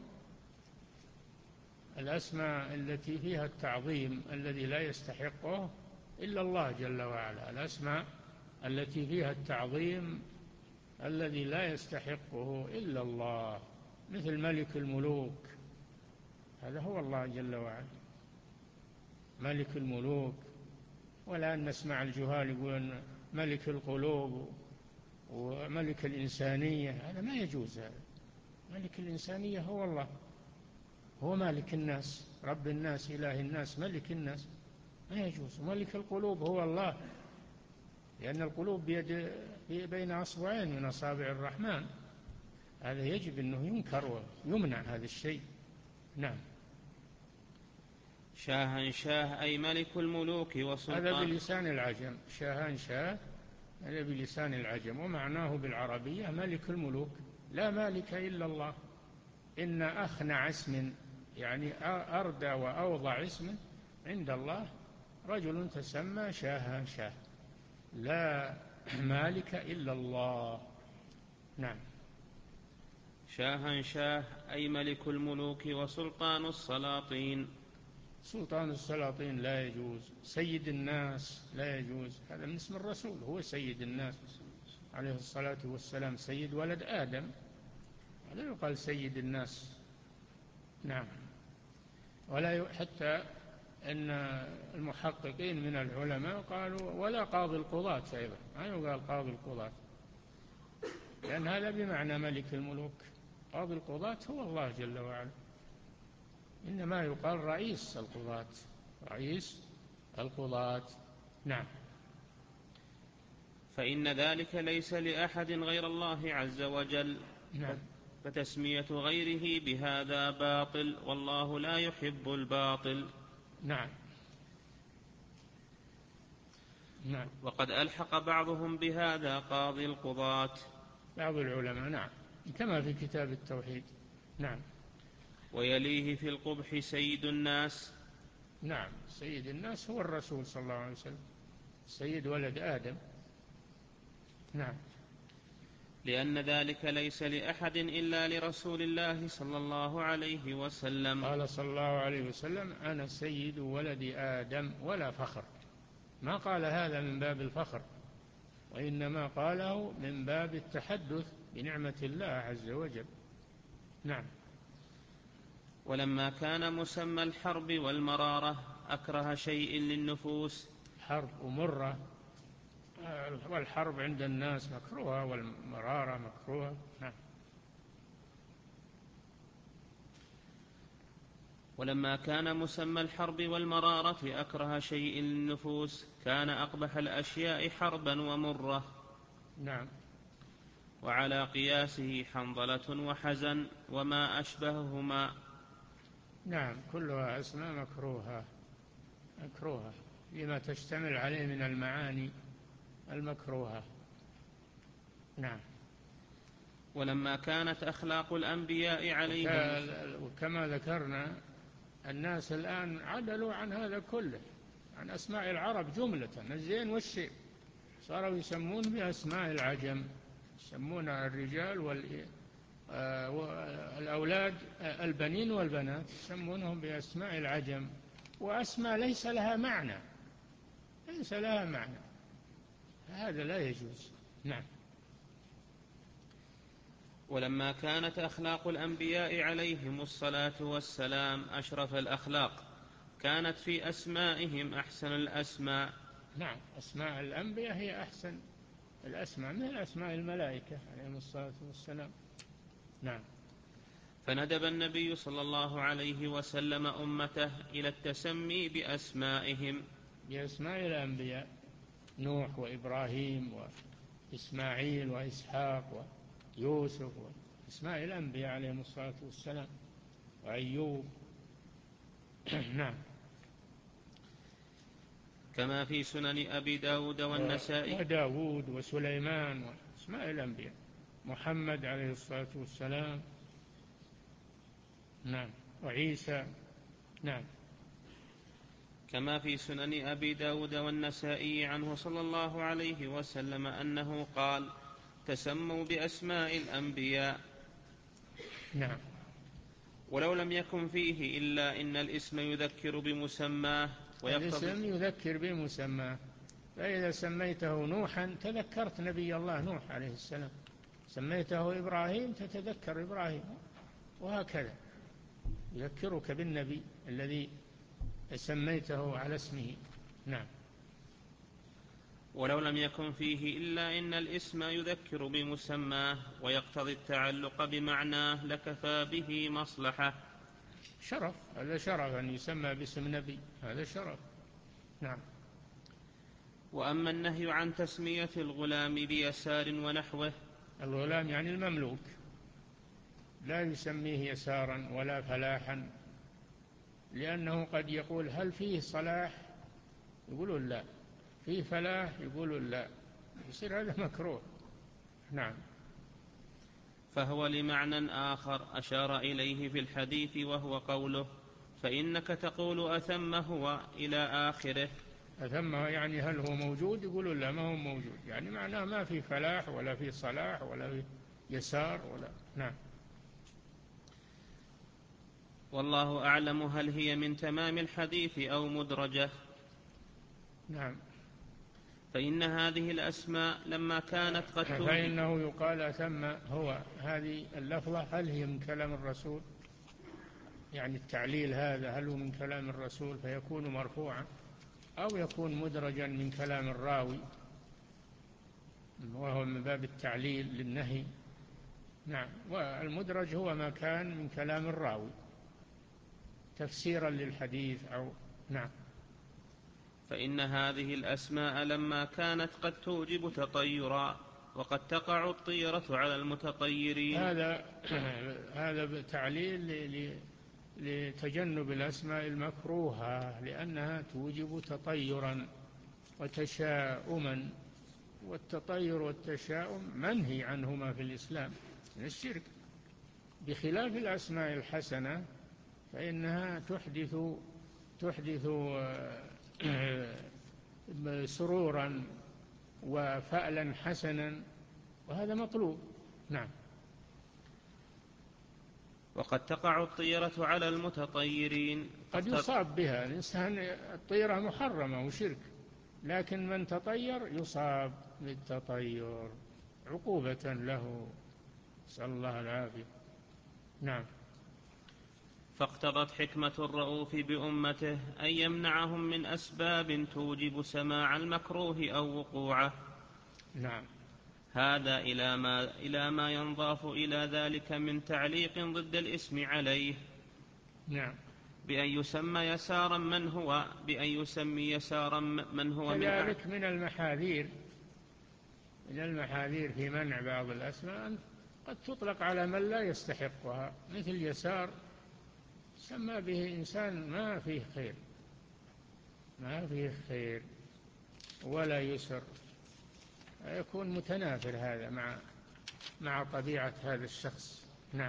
الأسماء التي فيها التعظيم الذي لا يستحقه إلا الله جل وعلا. الأسماء التي فيها التعظيم الذي لا يستحقه إلا الله، مثل ملك الملوك، هذا هو الله جل وعلا ملك الملوك. والآن نسمع الجهال يقولون ملك القلوب وملك الإنسانية، هذا ما يجوز. هذا ملك الإنسانية هو الله، هو مالك الناس، رب الناس، إله الناس، ملك الناس، ما يجوز. ملك القلوب هو الله، لأن القلوب بيد بين أصبعين من أصابع الرحمن، هذا يجب أنه ينكر ويمنع هذا الشيء. نعم. شاها شاه أي ملك الملوك وسلطان. هذا بلسان العجم، شاهان شاه هذا بلسان العجم، ومعناه بالعربية ملك الملوك، لا مالك إلا الله. إن أخنع اسم، يعني أردى وأوضع اسم عند الله، رجل تسمى شاهان شاه، لا مالك إلا الله. نعم. شاها شاه أي ملك الملوك وسلطان السلاطين. سلطان السلاطين لا يجوز. سيد الناس لا يجوز، هذا من اسم الرسول، هو سيد الناس عليه الصلاة والسلام، سيد ولد آدم، لا يقال سيد الناس. نعم. ولا حتى أن المحققين من العلماء قالوا ولا قاضي القضاة أيضا، ما يقال قاضي القضاة، لأن هذا بمعنى ملك الملوك. قاضي القضاة هو الله جل وعلا، إنما يقال رئيس القضاة، رئيس القضاة. نعم. فإن ذلك ليس لأحد غير الله عز وجل. نعم. فتسمية غيره بهذا باطل، والله لا يحب الباطل. نعم. نعم. وقد ألحق بعضهم بهذا قاضي القضاة، بعض العلماء، نعم، كما في كتاب التوحيد. نعم. ويليه في القبح سيد الناس. نعم. سيد الناس هو الرسول صلى الله عليه وسلم، سيد ولد آدم. نعم. لأن ذلك ليس لأحد إلا لرسول الله صلى الله عليه وسلم. قال صلى الله عليه وسلم أنا سيد ولد آدم ولا فخر، ما قال هذا من باب الفخر، وإنما قاله من باب التحدث بنعمة الله عز وجل. نعم. ولما كان مسمى الحرب والمرارة أكره شيء للنفوس. حرب ومرة، والحرب عند الناس مكروهة والمرارة مكروهة. نعم. ولما كان مسمى الحرب والمرارة أكره شيء للنفوس كان أقبح الأشياء حربا ومرة. نعم. وعلى قياسه حنظلة وحزن وما أشبههما. نعم. كلها أسماء مكروهة، مكروهة لما تشتمل عليه من المعاني المكروهة. نعم. ولما كانت أخلاق الأنبياء عليهم، وكما ذكرنا الناس الآن عدلوا عن هذا كله، عن أسماء العرب جملة، الزين والشيء، صاروا يسمون بأسماء العجم، يسمون الرجال والأولاد البنين والبنات يسمونهم بأسماء العجم، وأسماء ليس لها معنى، ليس لها معنى، هذا لا يجوز. نعم. ولما كانت أخلاق الأنبياء عليهم الصلاة والسلام أشرف الأخلاق كانت في أسمائهم أحسن الأسماء. نعم. أسماء الأنبياء هي أحسن الأسماء من أسماء الملائكة عليهم الصلاة والسلام. نعم. فندب النبي صلى الله عليه وسلم أمته إلى التسمي بأسمائهم، بأسماء الأنبياء، نوح وإبراهيم وإسماعيل وإسحاق ويوسف، وأسماء الأنبياء عليهم الصلاة والسلام، وأيوب. نعم. كما في سنن أبي داود والنسائي. وداود وسليمان وأسماء الأنبياء، محمد عليه الصلاة والسلام. نعم. وعيسى. نعم. كما في سنن أبي داود والنسائي عنه صلى الله عليه وسلم أنه قال تسموا بأسماء الأنبياء. نعم. ولو لم يكن فيه إلا إن الاسم يذكر بمسماه ويقتضي. الاسم يذكر بمسماه، فإذا سميته نوحا تذكرت نبي الله نوح عليه السلام، سميته إبراهيم تتذكر إبراهيم، وهكذا يذكرك بالنبي الذي سميته على اسمه. نعم. ولو لم يكن فيه إلا إن الاسم يذكر بمسماه ويقتضي التعلق بمعناه لكفى به مصلحة. شرف، هذا شرف أن يسمى باسم نبي، هذا شرف. نعم. وأما النهي عن تسمية الغلام بيسار ونحوه، الغلام يعني المملوك، لا يسميه يسارا ولا فلاحا، لأنه قد يقول هل فيه صلاح، يقولون لا، فيه فلاح، يقولون لا، يصير هذا مكروه. نعم. فهو لمعنى آخر أشار إليه في الحديث، وهو قوله فإنك تقول أثم هو إلى آخره. أثم يعني هل هو موجود، يقولون لا ما هو موجود، يعني معناه ما في فلاح ولا في صلاح ولا في يسار ولا. نعم. والله أعلم هل هي من تمام الحديث أو مدرجة. نعم. فإن هذه الأسماء لما كانت قد توجد، فإنه يقال ثم هو، هذه اللفظة هل هي من كلام الرسول، يعني التعليل هذا هل هو من كلام الرسول فيكون مرفوعا، أو يكون مدرجا من كلام الراوي وهو من باب التعليل للنهي. نعم. والمدرج هو ما كان من كلام الراوي تفسيرا للحديث أو. نعم. فإن هذه الأسماء لما كانت قد توجب تطيرا، وقد تقع الطيرة على المتطيرين. هذا هذا تعليل لتجنب الأسماء المكروهة، لأنها توجب تطيرا وتشاؤما، والتطير والتشاؤم منهي عنهما في الإسلام من الشرك، بخلاف الأسماء الحسنة فإنها تحدث تحدث سرورا وفألا حسنا، وهذا مطلوب. نعم. وقد تقع الطيرة على المتطيرين. قد يصاب بها الإنسان، الطيرة محرمة وشرك، لكن من تطير يصاب بالتطير عقوبة له، نسأل الله العافية. نعم. فاقتضت حكمة الرؤوف بأمته أن يمنعهم من أسباب توجب سماع المكروه أو وقوعه. نعم. هذا إلى ما, إلى ما ينضاف إلى ذلك من تعليق ضد الاسم عليه. نعم. بأن يسمى يسارا من هو بأن يسمي يسارا من هو من كذلك من المحاذير من المحاذير في منع بعض الأسماء قد تطلق على من لا يستحقها، مثل يسار سمى به إنسان ما فيه خير، ما فيه خير ولا يسر، يكون متنافر هذا مع مع طبيعة هذا الشخص. نعم.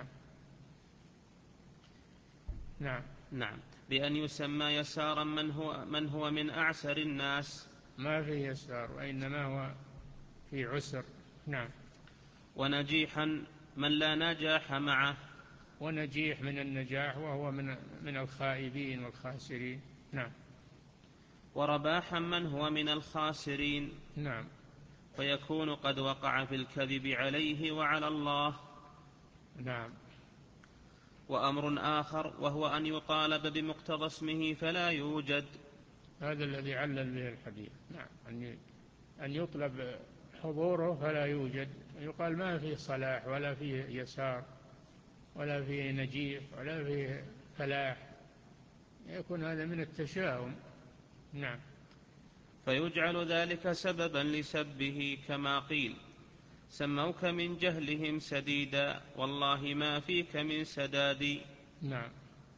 نعم. نعم. بأن يسمى يسارا من هو من هو من أعسر الناس، ما في يسار وإنما هو في عسر. نعم. ونجيحا من لا نجاح معه، ونجيح من النجاح وهو من من الخائبين والخاسرين. نعم. ورباحا من هو من الخاسرين. نعم. فيكون قد وقع في الكذب عليه وعلى الله. نعم. وأمر آخر وهو أن يطالب بمقتضى اسمه فلا يوجد. هذا الذي علل به الحديث. نعم. أن يطلب حضوره فلا يوجد، يقال ما فيه صلاح ولا فيه يسار ولا فيه نجيح ولا فيه فلاح، يكون هذا من التشاؤم. نعم. فيجعل ذلك سببا لسبه، كما قيل سموك من جهلهم سديدا والله ما فيك من سداد. نعم.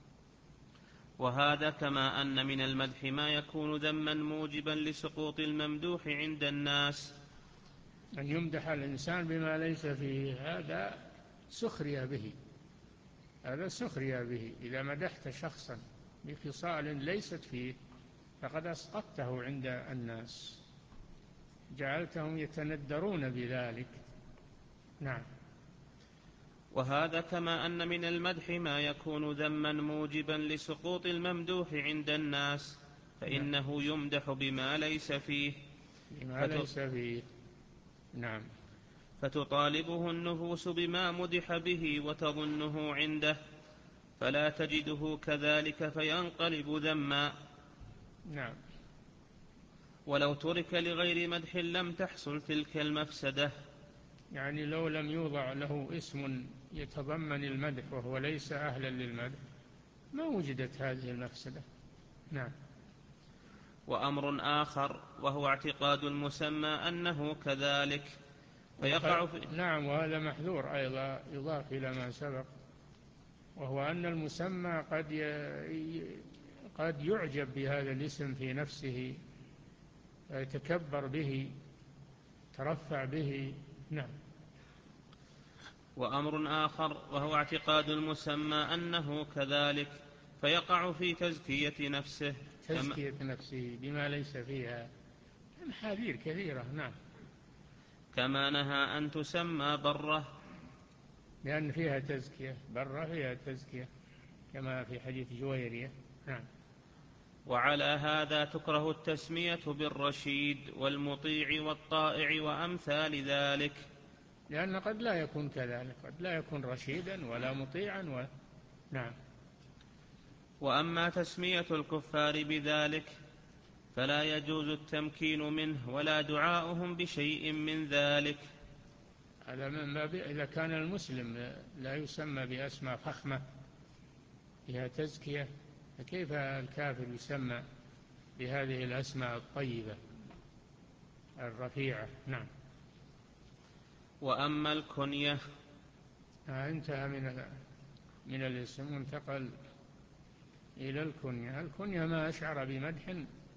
وهذا كما أن من المدح ما يكون ذما موجبا لسقوط الممدوح عند الناس. أن يمدح الإنسان بما ليس فيه هذا سخرية به، هذا سخرية به. إذا مدحت شخصا بخصال ليست فيه فقد أسقطته عند الناس، جعلتهم يتندرون بذلك. نعم. وهذا كما أن من المدح ما يكون ذما موجبا لسقوط الممدوح عند الناس، فإنه يمدح بما ليس فيه بما ليس فيه. نعم. فتطالبه النفوس بما مدح به وتظنه عنده، فلا تجده كذلك فينقلب ذما. نعم. ولو ترك لغير مدح لم تحصل تلك المفسدة. يعني لو لم يوضع له اسم يتضمن المدح وهو ليس أهلا للمدح ما وجدت هذه المفسدة. نعم. وأمر آخر وهو اعتقاد المسمى أنه كذلك فيقع في نعم، وهذا محذور أيضا يضاف إلى ما سبق، وهو أن المسمى قد قد يعجب بهذا الاسم في نفسه، يتكبر به، ترفع به. نعم. وأمر آخر وهو اعتقاد المسمى أنه كذلك فيقع في تزكية نفسه تزكية نفسه بما ليس فيها، محاذير كثيرة. نعم. كما نهى أن تسمى برة لأن فيها تزكية، برة فيها تزكية كما في حديث جويرية. نعم. وعلى هذا تكره التسمية بالرشيد والمطيع والطائع وأمثال ذلك، لأن قد لا يكون كذلك، قد لا يكون رشيدا ولا مطيعا و... نعم. وأما تسمية الكفار بذلك فلا يجوز التمكين منه ولا دعاؤهم بشيء من ذلك. هذا من باب إذا كان المسلم لا يسمى بأسماء فخمة فيها تزكية، فكيف الكافر يسمى بهذه الأسماء الطيبة الرفيعة؟ نعم. وأما الكنية انتهى من من الاسم وانتقل إلى الكنية. الكنية ما أشعر بمدح،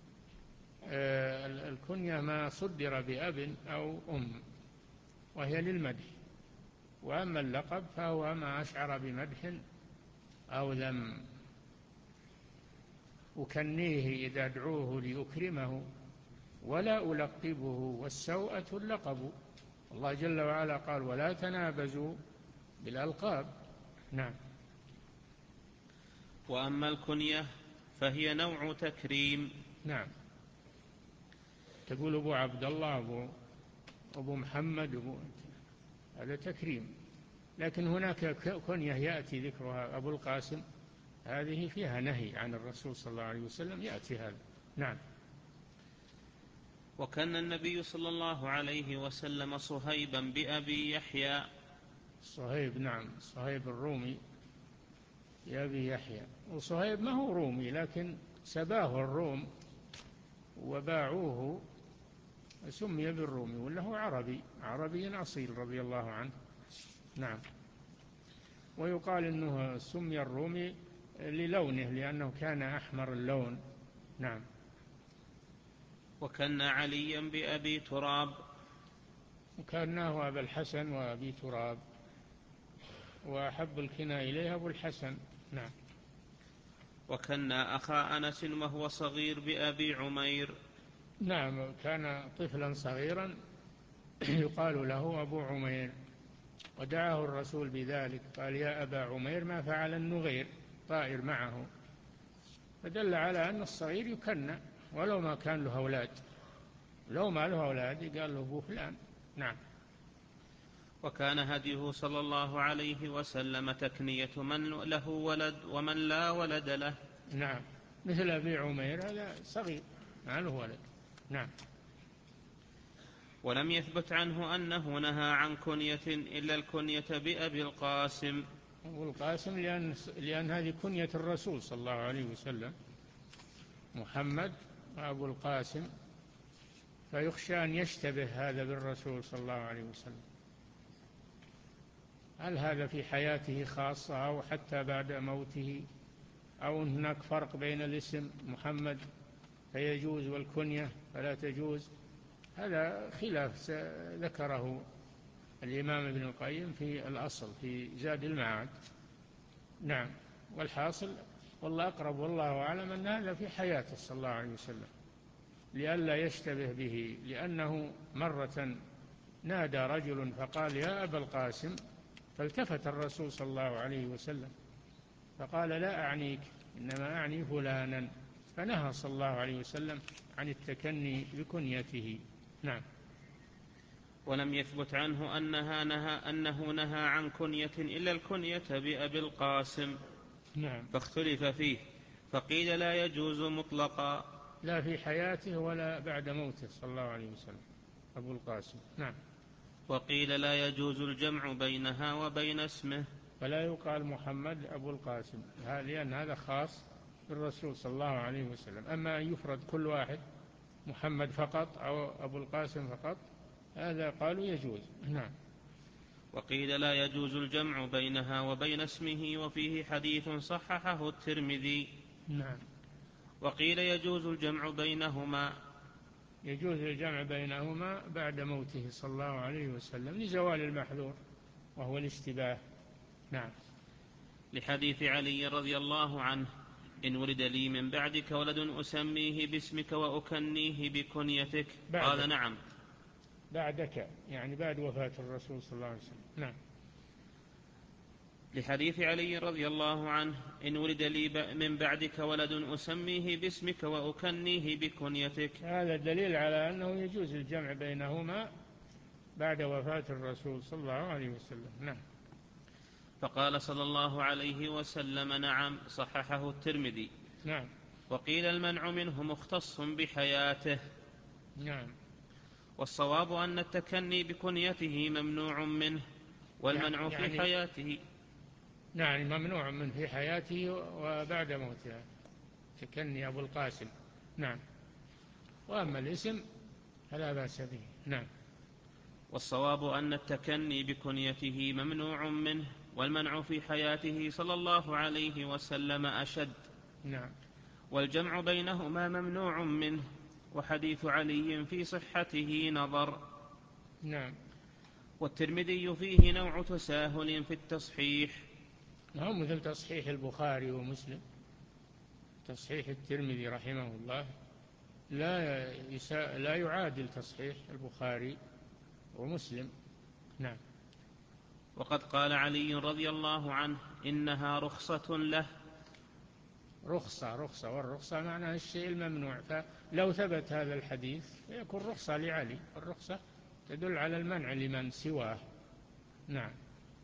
الكنية ما صدر بأب أو أم وهي للمدح، وأما اللقب فهو ما أشعر بمدح أو ذم. أكنيه إذا أدعوه لأكرمه ولا ألقبه والسوءة اللقب. الله جل وعلا قال ولا تنابزوا بالألقاب. نعم. وأما الكنية فهي نوع تكريم. نعم. تقول أبو عبد الله، أبو, أبو محمد، أبو، هذا تكريم. لكن هناك كنية يأتي ذكرها أبو القاسم، هذه فيها نهي عن الرسول صلى الله عليه وسلم، يأتي هذا. نعم. وكان النبي صلى الله عليه وسلم صهيبا بأبي يحيى. صهيب، نعم، صهيب الرومي بأبي يحيى. وصهيب ما هو رومي لكن سباه الروم وباعوه سمي بالرومي، ولا هو عربي، عربي أصيل رضي الله عنه. نعم. ويقال أنه سمي الرومي للونه لأنه كان أحمر اللون. نعم. وكان عليا بأبي تراب. وكانه أبا الحسن وأبي تراب، وأحب الكنى إليه أبو الحسن. نعم. وكان أخا أنس وهو صغير بأبي عمير. نعم، كان طفلا صغيرا يقال له أبو عمير، ودعاه الرسول بذلك، قال يا أبا عمير ما فعل النغير طائر معه، فدل على أن الصغير يكنى ولو ما كان له أولاد، لو ما له أولاد قال له أبو فلان. نعم. وكان هديه صلى الله عليه وسلم تكنية من له ولد ومن لا ولد له. نعم، مثل أبي عمير هذا صغير ما له ولد. نعم. ولم يثبت عنه أنه نهى عن كنية إلا الكنية بأبي القاسم. أبو القاسم لأن, لأن هذه كنية الرسول صلى الله عليه وسلم، محمد وأبو القاسم، فيخشى أن يشتبه هذا بالرسول صلى الله عليه وسلم. هل هذا في حياته خاصة أو حتى بعد موته، أو هناك فرق بين الاسم محمد فيجوز والكنية فلا تجوز؟ هذا خلاف ذكره الإمام ابن القيم في الأصل في زاد المعاد. نعم. والحاصل والله أقرب والله أعلم أن هذا في حياته صلى الله عليه وسلم لئلا يشتبه به، لأنه مرة نادى رجل فقال يا أبا القاسم، فالتفت الرسول صلى الله عليه وسلم فقال لا أعنيك إنما أعني فلانا، فنهى صلى الله عليه وسلم عن التكني بكنيته. نعم. ولم يثبت عنه أنها نهى أنه نهى عن كنية إلا الكنية بأبي القاسم. نعم. فاختلف فيه، فقيل لا يجوز مطلقا. لا في حياته ولا بعد موته صلى الله عليه وسلم أبو القاسم. نعم. وقيل لا يجوز الجمع بينها وبين اسمه، فلا يقال محمد أبو القاسم، لأن هذا خاص بالرسول صلى الله عليه وسلم. أما أن يفرد كل واحد محمد فقط أو أبو القاسم فقط، هذا قالوا يجوز. نعم. وقيل لا يجوز الجمع بينها وبين اسمه، وفيه حديث صححه الترمذي. نعم. وقيل يجوز الجمع بينهما، يجوز الجمع بينهما بعد موته صلى الله عليه وسلم لزوال المحذور وهو الاشتباه. نعم. لحديث علي رضي الله عنه: إن ولد لي من بعدك ولد أسميه باسمك وأكنيه بكنيتك، قال نعم. بعدك يعني بعد وفاة الرسول صلى الله عليه وسلم. نعم. لحديث علي رضي الله عنه: إن ولد لي من بعدك ولد أسميه باسمك وأكنيه بكنيتك. هذا دليل على أنه يجوز الجمع بينهما بعد وفاة الرسول صلى الله عليه وسلم. نعم. فقال صلى الله عليه وسلم نعم، صححه الترمذي. نعم. وقيل المنع منه مختص بحياته. نعم. والصواب أن التكني بكنيته ممنوع منه، والمنع يعني في حياته. نعم، ممنوع منه في حياته وبعد موته، تكني أبو القاسم. نعم. وأما الاسم فلا بأس به. نعم. والصواب أن التكني بكنيته ممنوع منه، والمنع في حياته صلى الله عليه وسلم أشد. نعم. والجمع بينهما ممنوع منه، وحديث علي في صحته نظر. نعم. والترمذي فيه نوع تساهل في التصحيح. هو مثل تصحيح البخاري ومسلم. تصحيح الترمذي رحمه الله لا يسا... لا يعادل تصحيح البخاري ومسلم. نعم. وقد قال علي رضي الله عنه: إنها رخصة له. رخصة رخصة والرخصة معناها الشيء الممنوع، فلو ثبت هذا الحديث يكون رخصة لعلي، الرخصة تدل على المنع لمن سواه. نعم.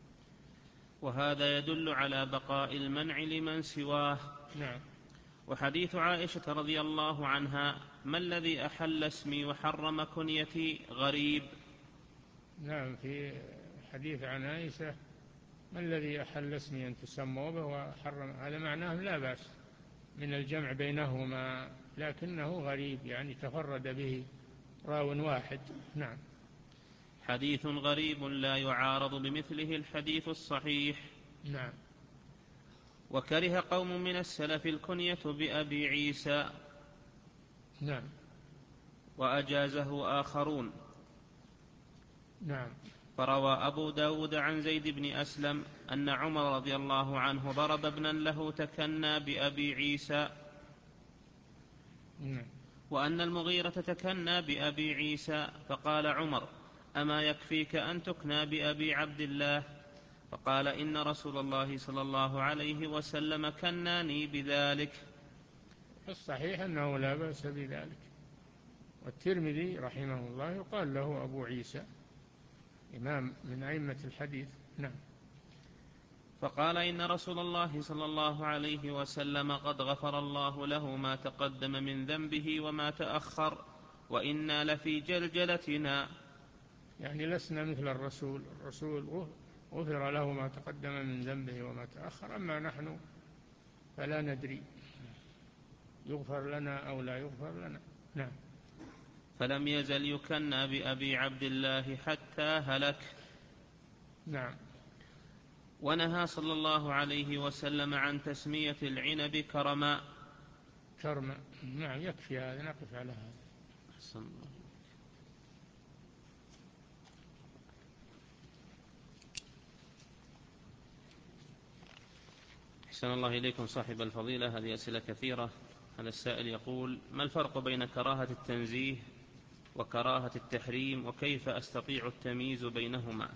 وهذا يدل على بقاء المنع لمن سواه. نعم. وحديث عائشة رضي الله عنها: ما الذي أحل اسمي وحرم كنيتي غريب. نعم. في حديث عن عائشة: ما الذي أحل اسمي أن تسموا به وحرم، هذا معناه لا بأس من الجمع بينهما، لكنه غريب يعني تفرد به راو واحد. نعم. حديث غريب لا يعارض بمثله الحديث الصحيح. نعم. وكره قوم من السلف الكنية بأبي عيسى. نعم. وأجازه آخرون. نعم. فروى أبو داود عن زيد بن أسلم أن عمر رضي الله عنه ضرب ابنا له تكنى بأبي عيسى. نعم. وأن المغيرة تكنى بأبي عيسى، فقال عمر: أما يكفيك أن تكنى بأبي عبد الله؟ فقال: إن رسول الله صلى الله عليه وسلم كناني بذلك. الصحيح أنه لا بأس بذلك. والترمذي رحمه الله يقال له أبو عيسى، إمام من أئمة الحديث. نعم. فقال: إن رسول الله صلى الله عليه وسلم قد غفر الله له ما تقدم من ذنبه وما تأخر، وإنا لفي جلجلتنا. يعني لسنا مثل الرسول، الرسول غفر له ما تقدم من ذنبه وما تأخر، أما نحن فلا ندري يغفر لنا أو لا يغفر لنا. نعم. فلم يزل يكنى بأبي عبد الله حتى هلك. نعم. ونهى صلى الله عليه وسلم عن تسمية العنب كرما. كرما. نعم. يكفي هذا، نقف على هذا. أحسن الله. أحسن الله إليكم صاحب الفضيلة. هذه أسئلة كثيرة. هذا السائل يقول: ما الفرق بين كراهة التنزيه وكراهة التحريم، وكيف أستطيع التمييز بينهما؟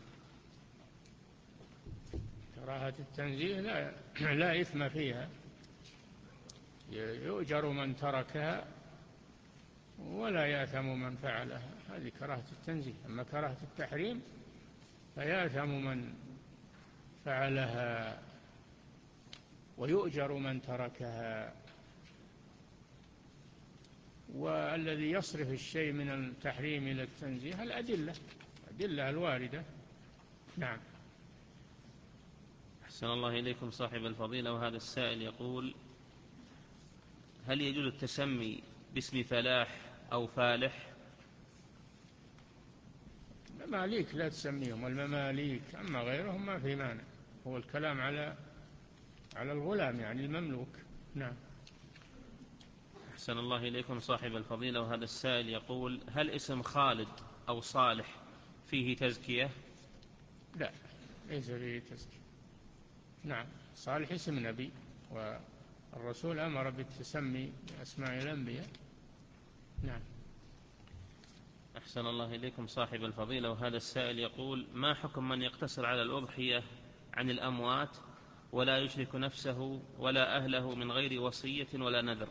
كراهة التنزيه لا, لا إثم فيها، يؤجر من تركها ولا يأثم من فعلها. هذه كراهة التنزيه. أما كراهة التحريم فيأثم من فعلها ويؤجر من تركها. والذي يصرف الشيء من التحريم إلى التنزيه الأدلة الأدلة الواردة. نعم. أحسن الله إليكم صاحب الفضيلة. وهذا السائل يقول: هل يجوز التسمي باسم فلاح أو فالح؟ المماليك لا تسميهم المماليك، أما غيرهم ما في مانع. هو الكلام على على الغلام يعني المملوك. نعم. أحسن الله إليكم صاحب الفضيلة. وهذا السائل يقول: هل اسم خالد أو صالح فيه تزكية؟ لا، ليس فيه تزكية. نعم، صالح اسم نبي، والرسول أمر بالتسمي بأسماء الأنبياء. نعم. أحسن الله إليكم صاحب الفضيلة. وهذا السائل يقول: ما حكم من يقتصر على الأضحية عن الأموات ولا يشرك نفسه ولا أهله من غير وصية ولا نذر؟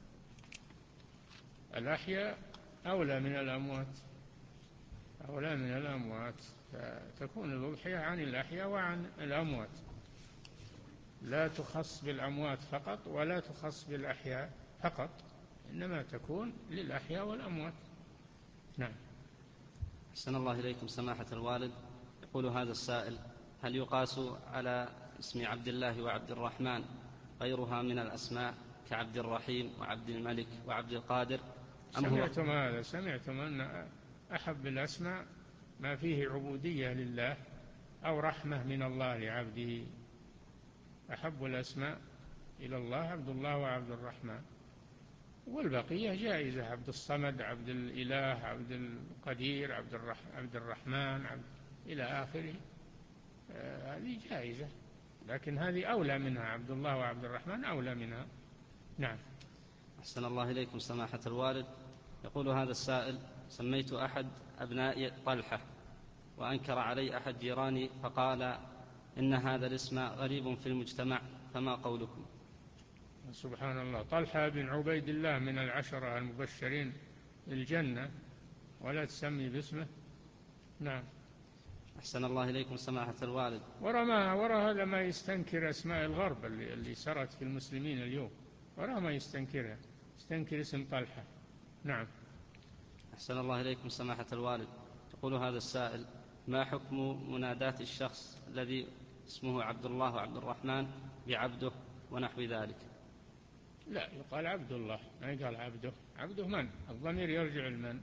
الأحياء أولى من الأموات، أولى من الأموات. تكون الأضحية عن الأحياء وعن الأموات، لا تخص بالأموات فقط ولا تخص بالأحياء فقط، إنما تكون للأحياء والأموات. نعم. أحسن الله إليكم سماحة الوالد. يقول هذا السائل: هل يقاس على اسم عبد الله وعبد الرحمن غيرها من الأسماء كعبد الرحيم وعبد الملك وعبد القادر؟ أم هو سمعتم هذا؟ سمعتم أن أحب الأسماء ما فيه عبودية لله أو رحمة من الله لعبده. أحب الأسماء إلى الله عبد الله وعبد الرحمن، والبقية جائزة: عبد الصمد، عبد الإله، عبد القدير، عبد, الرح... عبد الرحمن، عبد... إلى آخره. آه هذه جائزة، لكن هذه أولى منها. عبد الله وعبد الرحمن أولى منها. نعم. أحسن الله إليكم سماحة الوالد. يقول هذا السائل: سميت أحد أبنائي طلحة، وأنكر علي أحد جيراني فقال إن هذا الاسم غريب في المجتمع، فما قولكم؟ سبحان الله، طلحة بن عبيد الله من العشرة المبشرين بالجنة ولا تسمي باسمه؟ نعم. أحسن الله إليكم سماحة الوالد. وراء ما وراء هذا ما يستنكر أسماء الغرب اللي, اللي سرت في المسلمين اليوم، وراء ما يستنكرها، يستنكر اسم طلحة. نعم. أحسن الله إليكم سماحة الوالد. يقول هذا السائل: ما حكم مناداة الشخص الذي اسمه عبد الله وعبد الرحمن بعبده ونحو ذلك؟ لا، يقال عبد الله، ما يقال عبده. عبده من؟ الضمير يرجع لمن؟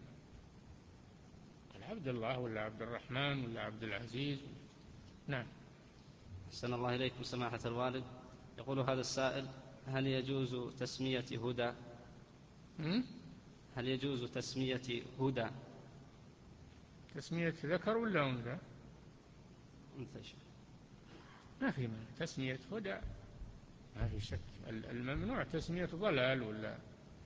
عبد الله ولا عبد الرحمن ولا عبد العزيز. نعم. أحسن الله إليكم سماحة الوالد. يقول هذا السائل: هل يجوز تسمية هدى؟ هل يجوز تسمية هدى؟ تسمية ذكر ولا أنثى؟ أنثى. ما في مانع تسمية هدى، ما في شك. الممنوع تسمية ضلال ولا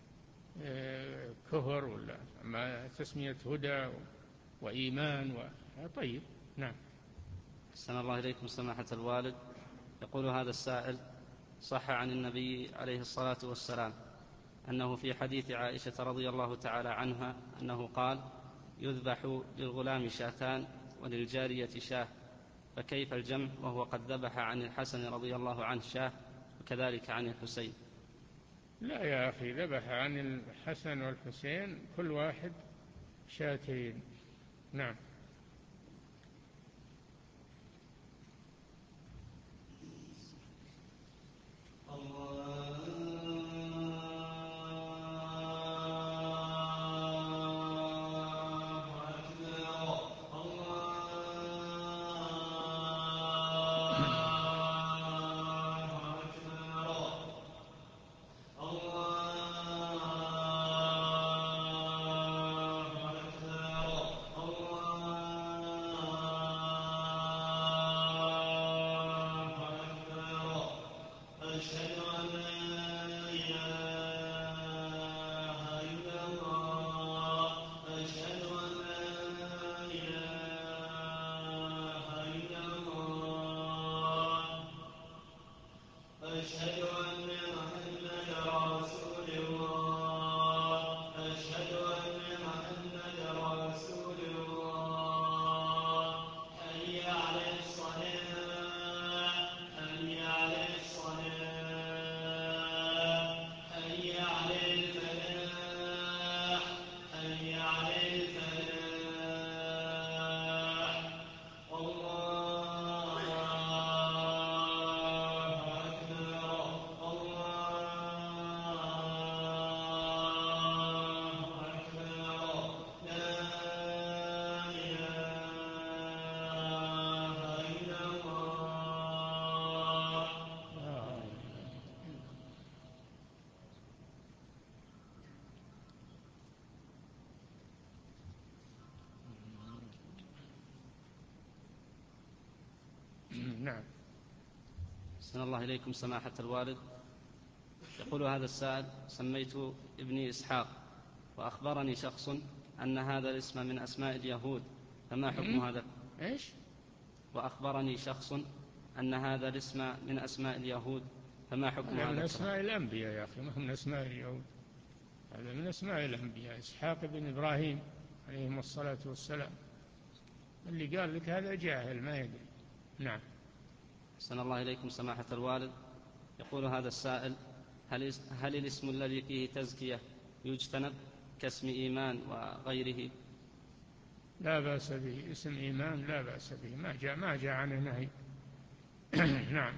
كفر، ولا أما تسمية هدى وإيمان و... طيب. نعم. أحسن الله إليكم سماحة الوالد. يقول هذا السائل: صح عن النبي عليه الصلاة والسلام أنه في حديث عائشة رضي الله تعالى عنها أنه قال: يذبح للغلام شاتان وللجارية شاه، فكيف الجمع وهو قد ذبح عن الحسن رضي الله عنه شاه وكذلك عن الحسين؟ لا يا أخي، ذبح عن الحسن والحسين كل واحد شاتين. نعم. أشهد أن محمدا رسول الله. أشهد نعم. أحسن الله إليكم سماحة الوالد. يقول هذا السائل: سميت ابني إسحاق وأخبرني شخص أن هذا الاسم من أسماء اليهود، فما حكم هذا؟ إيش؟ وأخبرني شخص أن هذا الاسم من أسماء اليهود، فما حكم هذا؟ هذا من أسماء الأنبياء يا أخي، ما من أسماء اليهود، هذا من أسماء الأنبياء، إسحاق بن إبراهيم عليهم الصلاة والسلام. اللي قال لك هذا جاهل ما يدري. نعم. أحسن الله إليكم سماحة الوالد. يقول هذا السائل: هل, هل الاسم الذي فيه تزكية يجتنب كاسم إيمان وغيره؟ لا بأس به، اسم إيمان لا بأس به، ما جاء ما جاء عنه نهي. نعم.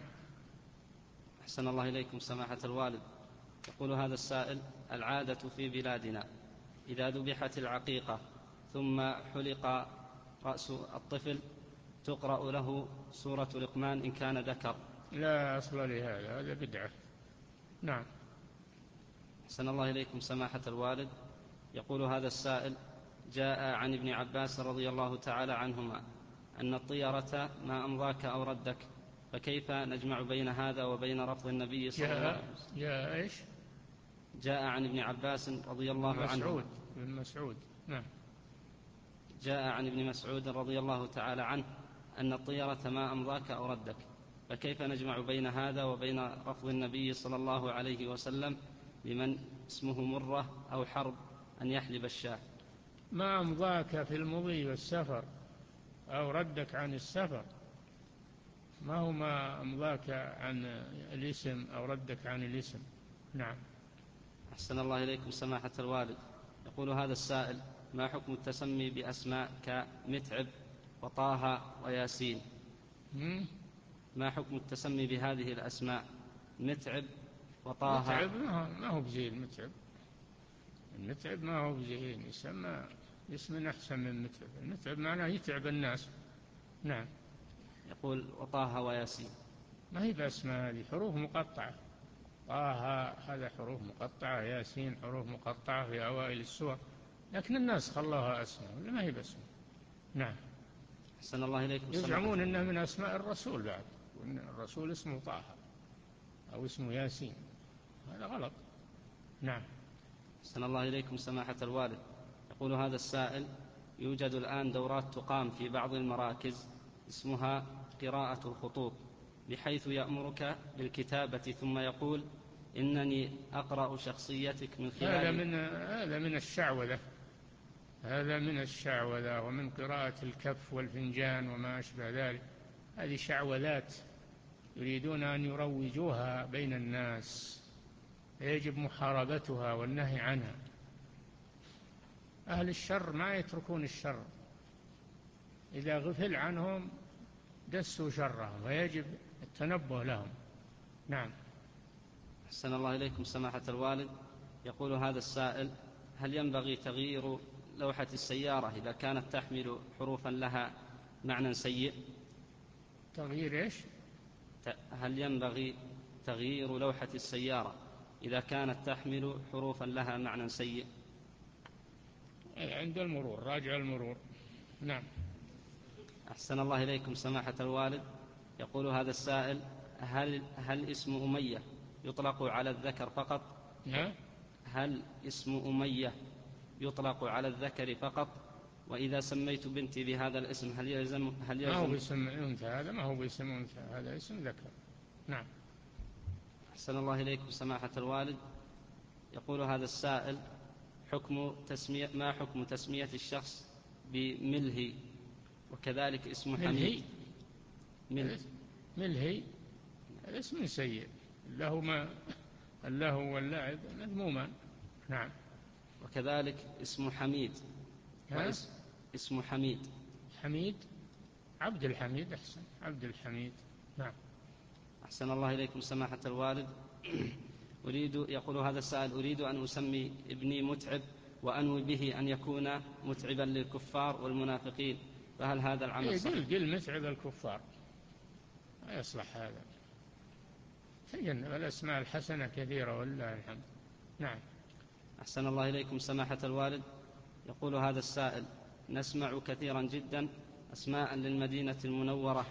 أحسن الله إليكم سماحة الوالد. يقول هذا السائل: العادة في بلادنا إذا ذبحت العقيقة ثم حلق رأس الطفل تقرأ له سورة لقمان إن كان ذكر. لا أصل لهذا، هذا بدعة. نعم. أحسن الله إليكم سماحة الوالد. يقول هذا السائل: جاء عن ابن عباس رضي الله تعالى عنهما أن الطيرة ما أمضاك أو ردك، فكيف نجمع بين هذا وبين رفض النبي صلى الله عليه وسلم؟ جاء إيش؟ جاء عن ابن عباس رضي الله عنه مسعود بن مسعود. نعم. جاء عن ابن مسعود رضي الله تعالى عنه أن الطيرة ما أمضاك أو ردك، فكيف نجمع بين هذا وبين رفض النبي صلى الله عليه وسلم لمن اسمه مرة أو حرب أن يحلب الشاة؟ ما أمضاك في المضي والسفر أو ردك عن السفر، ما هو ما أمضاك عن الاسم أو ردك عن الاسم. نعم. أحسن الله إليكم سماحة الوالد. يقول هذا السائل: ما حكم التسمي بأسماء كمتعب وطه وياسين؟ ما حكم التسمي بهذه الأسماء متعب وطه؟ متعب ما هو بزي المتعب، المتعب ما هو بزي، يسمى اسم أحسن من متعب، المتعب معناه يتعب الناس. نعم. يقول: وطه وياسين ما هي بأسماء، هذه حروف مقطعة، طه هذا حروف مقطعة، ياسين حروف مقطعة في أوائل السور، لكن الناس خلوها أسماء ولا ما هي بأسماء. نعم. أحسن الله إليكم. يزعمون أنها من أسماء الرسول بعد، وأن الرسول اسمه طه أو اسمه ياسين، هذا غلط. نعم. أحسن الله إليكم سماحة الوالد. يقول هذا السائل: يوجد الآن دورات تقام في بعض المراكز اسمها قراءة الخطوط، بحيث يأمرك بالكتابة ثم يقول: إنني أقرأ شخصيتك من خلال. هذا من هذا من الشعوذة، هذا من الشعوذة ومن قراءة الكف والفنجان وما أشبه ذلك، هذه شعوذات يريدون أن يروجوها بين الناس، يجب محاربتها والنهي عنها. أهل الشر ما يتركون الشر، إذا غفل عنهم دسوا شرهم، ويجب التنبه لهم. نعم. أحسن الله إليكم سماحة الوالد. يقول هذا السائل: هل ينبغي تغيير لوحة السيارة إذا كانت تحمل حروفا لها معنى سيء؟ تغيير إيش؟ هل ينبغي تغيير لوحة السيارة إذا كانت تحمل حروفا لها معنى سيء؟ عند المرور، راجع المرور. نعم. أحسن الله إليكم سماحة الوالد. يقول هذا السائل: هل, هل اسم أمية يطلق على الذكر فقط؟ نعم. هل اسم أمية يطلق على الذكر فقط؟ وإذا سميت بنتي بهذا الاسم هل يلزم هل يلزم ما هو باسم أنثى، هذا ما هو باسم أنثى، هذا اسم ذكر. نعم. أحسن الله إليكم سماحة الوالد. يقول هذا السائل: حكم تسمية ما حكم تسمية الشخص بملهي وكذلك اسم حميد؟ ملهي ملهي هذا اسم سيء، اللهو ما اللهو واللعب مذموما. نعم. وكذلك اسم حميد. واسم اسم حميد. حميد عبد الحميد أحسن، عبد الحميد. نعم. أحسن الله إليكم سماحة الوالد. أريد يقول هذا السائل: أريد أن أسمي ابني متعب وأنوي به أن يكون متعبا للكفار والمنافقين، فهل هذا العمل صحيح؟ قل قل متعب الكفار، لا يصلح هذا، تجنب الأسماء الحسنة كثيرة ولله الحمد. نعم. أحسن الله إليكم سماحة الوالد. يقول هذا السائل: نسمع كثيرا جدا أسماء للمدينة المنورة،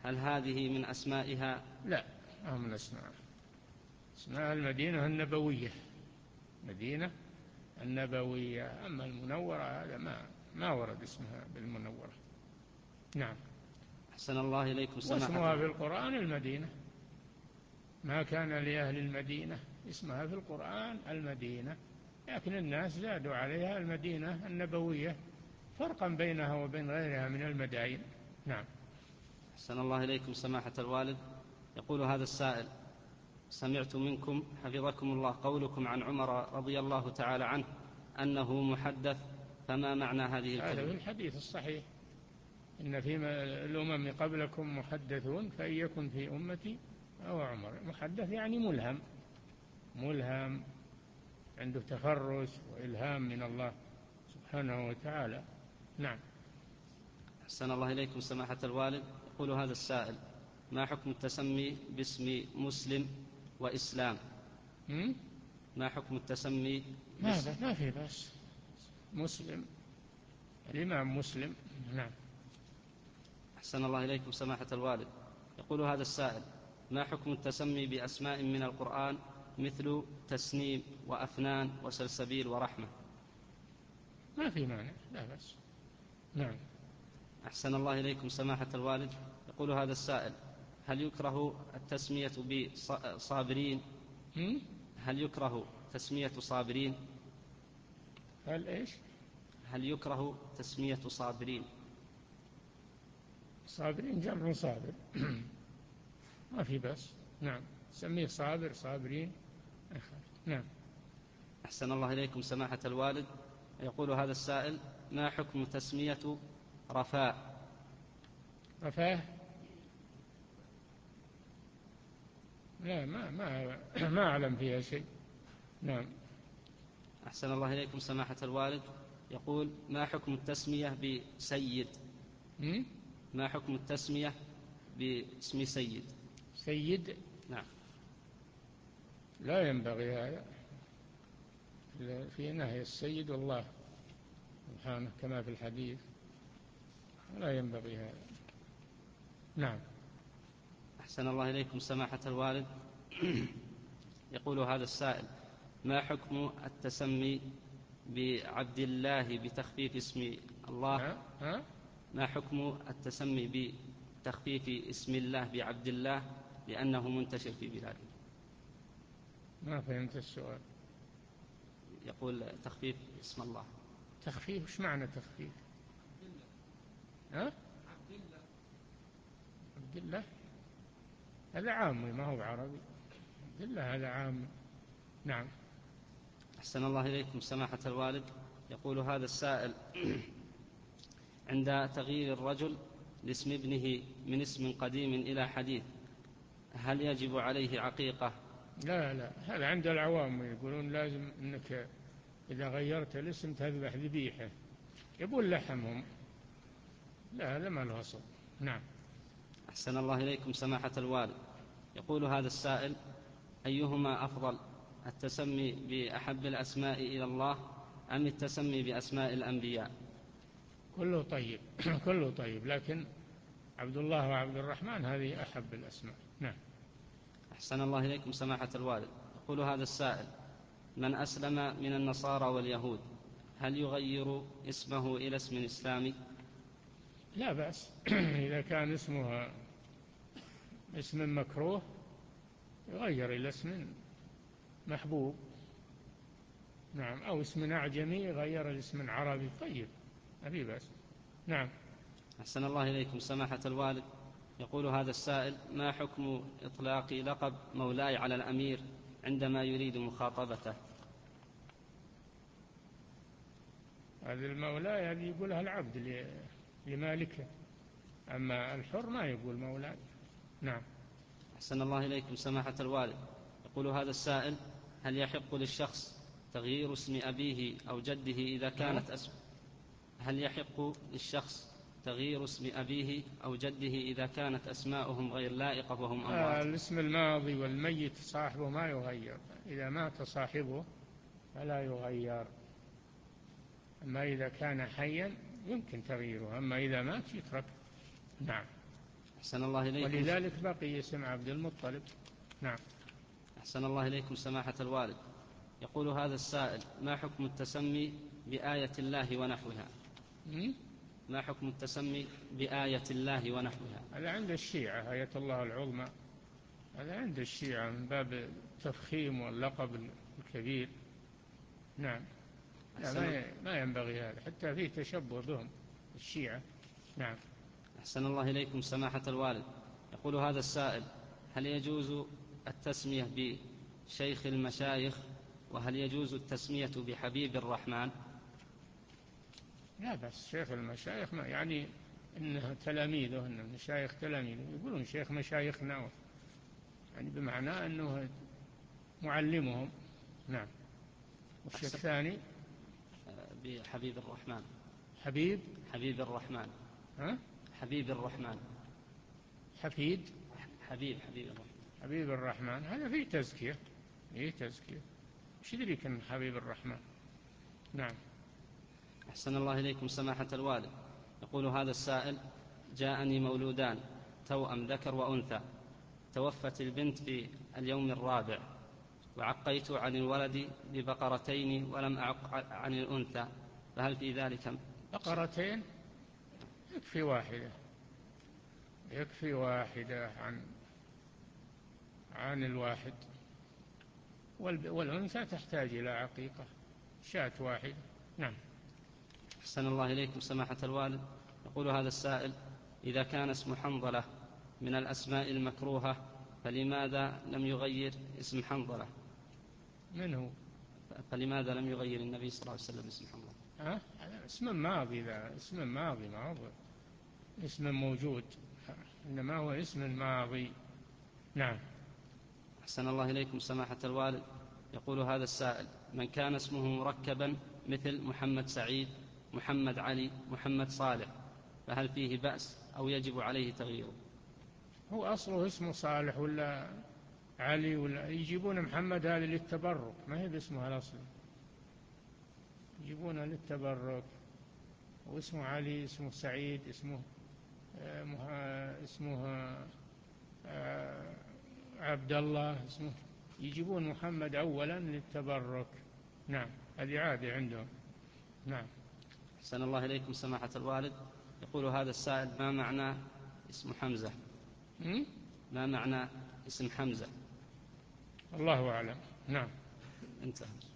هل هذه من أسمائها؟ لا، ما من أسمائها. اسمها المدينة النبوية، مدينة النبوية. أما المنورة هذا ما ما ورد اسمها بالمنورة. نعم. أحسن الله إليكم سماحة. واسمها في القرآن المدينة، ما كان لأهل المدينة اسمها في القرآن المدينة، لكن الناس زادوا عليها المدينة النبوية فرقا بينها وبين غيرها من المدائن. نعم. أحسن الله إليكم سماحة الوالد. يقول هذا السائل: سمعت منكم حفظكم الله قولكم عن عمر رضي الله تعالى عنه أنه محدث، فما معنى هذه الكلمة؟ هذا في الحديث الصحيح: إن في الأمم قبلكم محدثون فإن يكن في أمتي أو عمر. محدث يعني ملهم، ملهم عنده تفرس وإلهام من الله سبحانه وتعالى. نعم. أحسن الله إليكم سماحة الوالد. يقول هذا السائل: ما حكم التسمي باسم مسلم وإسلام؟ م? ما حكم التسمي باسم؟ ما في بأس، مسلم، الإمام مسلم. نعم. أحسن الله إليكم سماحة الوالد. يقول هذا السائل: ما حكم التسمي بأسماء من القرآن مثل تسنيم وأفنان وسلسبيل ورحمة؟ ما في مانع، لا بأس. نعم. أحسن الله إليكم سماحة الوالد. يقول هذا السائل: هل يكره التسمية بصابرين؟ هل يكره تسمية صابرين؟ هل إيش؟ هل يكره تسمية صابرين؟ صابرين جمع صابر. ما في بس. نعم، سميه صابر، صابرين. نعم. أحسن الله إليكم سماحة الوالد. يقول هذا السائل: ما حكم تسمية رفاء؟ رفاه؟ لا، ما ما ما أعلم فيها شيء. نعم. أحسن الله إليكم سماحة الوالد. يقول: ما حكم التسمية بسيد؟ م? ما حكم التسمية باسم سيد؟ سيد؟ نعم. لا ينبغي هذا، في نهي السيد والله سبحانه كما في الحديث، لا ينبغي هذا. نعم. أحسن الله إليكم سماحة الوالد. يقول هذا السائل: ما حكم التسمي بعبد الله بتخفيف اسم الله؟ ها؟ ها؟ ما حكم التسمي بتخفيف اسم الله بعبد الله لأنه منتشر في بلاده؟ ما فهمت السؤال. يقول تخفيف اسم الله. تخفيف؟ ايش معنى تخفيف؟ ها؟ عبد الله هذا عامي، ما هو عربي. عبد الله هذا عامي. نعم. أحسن الله إليكم سماحة الوالد. يقول هذا السائل: عند تغيير الرجل لاسم ابنه من اسم قديم إلى حديث هل يجب عليه عقيقة؟ لا لا، هذا عند العوام يقولون لازم أنك إذا غيرت الاسم تذبح ذبيحة، يقول لحمهم. لا، هذا ما له أصل. نعم. أحسن الله إليكم سماحة الوالد. يقول هذا السائل: أيهما أفضل، التسمي بأحب الأسماء إلى الله أم التسمي بأسماء الأنبياء؟ كله طيب. كله طيب، لكن عبد الله وعبد الرحمن هذه أحب الأسماء. نعم. أحسن الله إليكم سماحة الوالد. يقول هذا السائل: من أسلم من النصارى واليهود هل يغير اسمه إلى اسم إسلامي؟ لا بأس. إذا كان اسمه اسم مكروه يغير إلى اسم محبوب. نعم. أو اسم أعجمي يغير الاسم عربي. طيب، ما في بأس. نعم. أحسن الله إليكم سماحة الوالد. يقول هذا السائل: ما حكم إطلاق لقب مولاي على الأمير عندما يريد مخاطبته؟ هذا المولاي هذه يقولها العبد لمالكه، أما الحر ما يقول مولاي. نعم. أحسن الله إليكم سماحة الوالد. يقول هذا السائل: هل يحق للشخص تغيير اسم أبيه أو جده إذا كانت أسم هل يحق للشخص تغيير اسم أبيه أو جده إذا كانت أسماؤهم غير لائقة وهم أموات؟ آه الاسم الماضي والميت صاحبه ما يغير، إذا مات صاحبه فلا يغير، أما إذا كان حيا يمكن تغييره، أما إذا مات يترك. نعم. أحسن الله إليكم. ولذلك بقي اسم عبد المطلب. نعم. أحسن الله إليكم سماحة الوالد. يقول هذا السائل: ما حكم التسمي بآية الله ونحوها؟ ما حكم التسمي بآية الله ونحوها؟ هذا عند الشيعة، آية الله العظمى، هذا عند الشيعة من باب التفخيم واللقب الكبير. نعم. لا، ما ينبغي هذا، حتى فيه تشبه بهم الشيعة. نعم. أحسن الله إليكم سماحة الوالد. يقول هذا السائل: هل يجوز التسمية بشيخ المشايخ، وهل يجوز التسمية بحبيب الرحمن؟ لا بس شيخ المشايخ ما يعني إنه تلاميذه، إن المشايخ تلاميذه، يقولون شيخ مشايخنا، يعني بمعنى أنه معلمهم. نعم. والشيخ الثاني بحبيب الرحمن. حبيب حبيب الرحمن. ها؟ حبيب الرحمن. حفيد. حبيب حبيب الرحمن. حبيب الرحمن هذا فيه تزكية، فيه تزكية. ايش يدريك من حبيب الرحمن؟ نعم. أحسن الله إليكم سماحة الوالد. يقول هذا السائل: جاءني مولودان توأم ذكر وأنثى، توفت البنت في اليوم الرابع، وعقيت عن الولد ببقرتين ولم أعق عن الأنثى، فهل في ذلك؟ بقرتين يكفي واحدة، يكفي واحدة عن عن الواحد، والأنثى تحتاج إلى عقيقة، شاة واحدة. نعم. أحسن الله إليكم سماحة الوالد. يقول هذا السائل: إذا كان اسم حنظلة من الأسماء المكروهة، فلماذا لم يغير اسم حنظلة؟ من هو؟ فلماذا لم يغير النبي صلى الله عليه وسلم اسم حنظلة؟ ها؟ اسم ماضي، ذا اسم ماضي، ما هو اسم موجود، إنما هو اسم ماضي. نعم. أحسن الله إليكم سماحة الوالد. يقول هذا السائل: من كان اسمه مركبا مثل محمد سعيد، محمد علي، محمد صالح، فهل فيه بأس أو يجب عليه تغييره؟ هو أصله اسمه صالح ولا علي، ولا يجيبون محمد هذا للتبرك، ما هي باسمه الأصلي، يجيبونه للتبرك. واسمه علي، اسمه سعيد، اسمه آه اسمه آه عبد الله، اسمه، يجيبون محمد أولا للتبرك. نعم، هذه عادة عندهم. نعم. أحسن الله إليكم سماحة الوالد. يقول هذا السائل: ما معنى اسم حمزة؟ م? ما معنى اسم حمزة؟ الله أعلم. نعم. انتهى.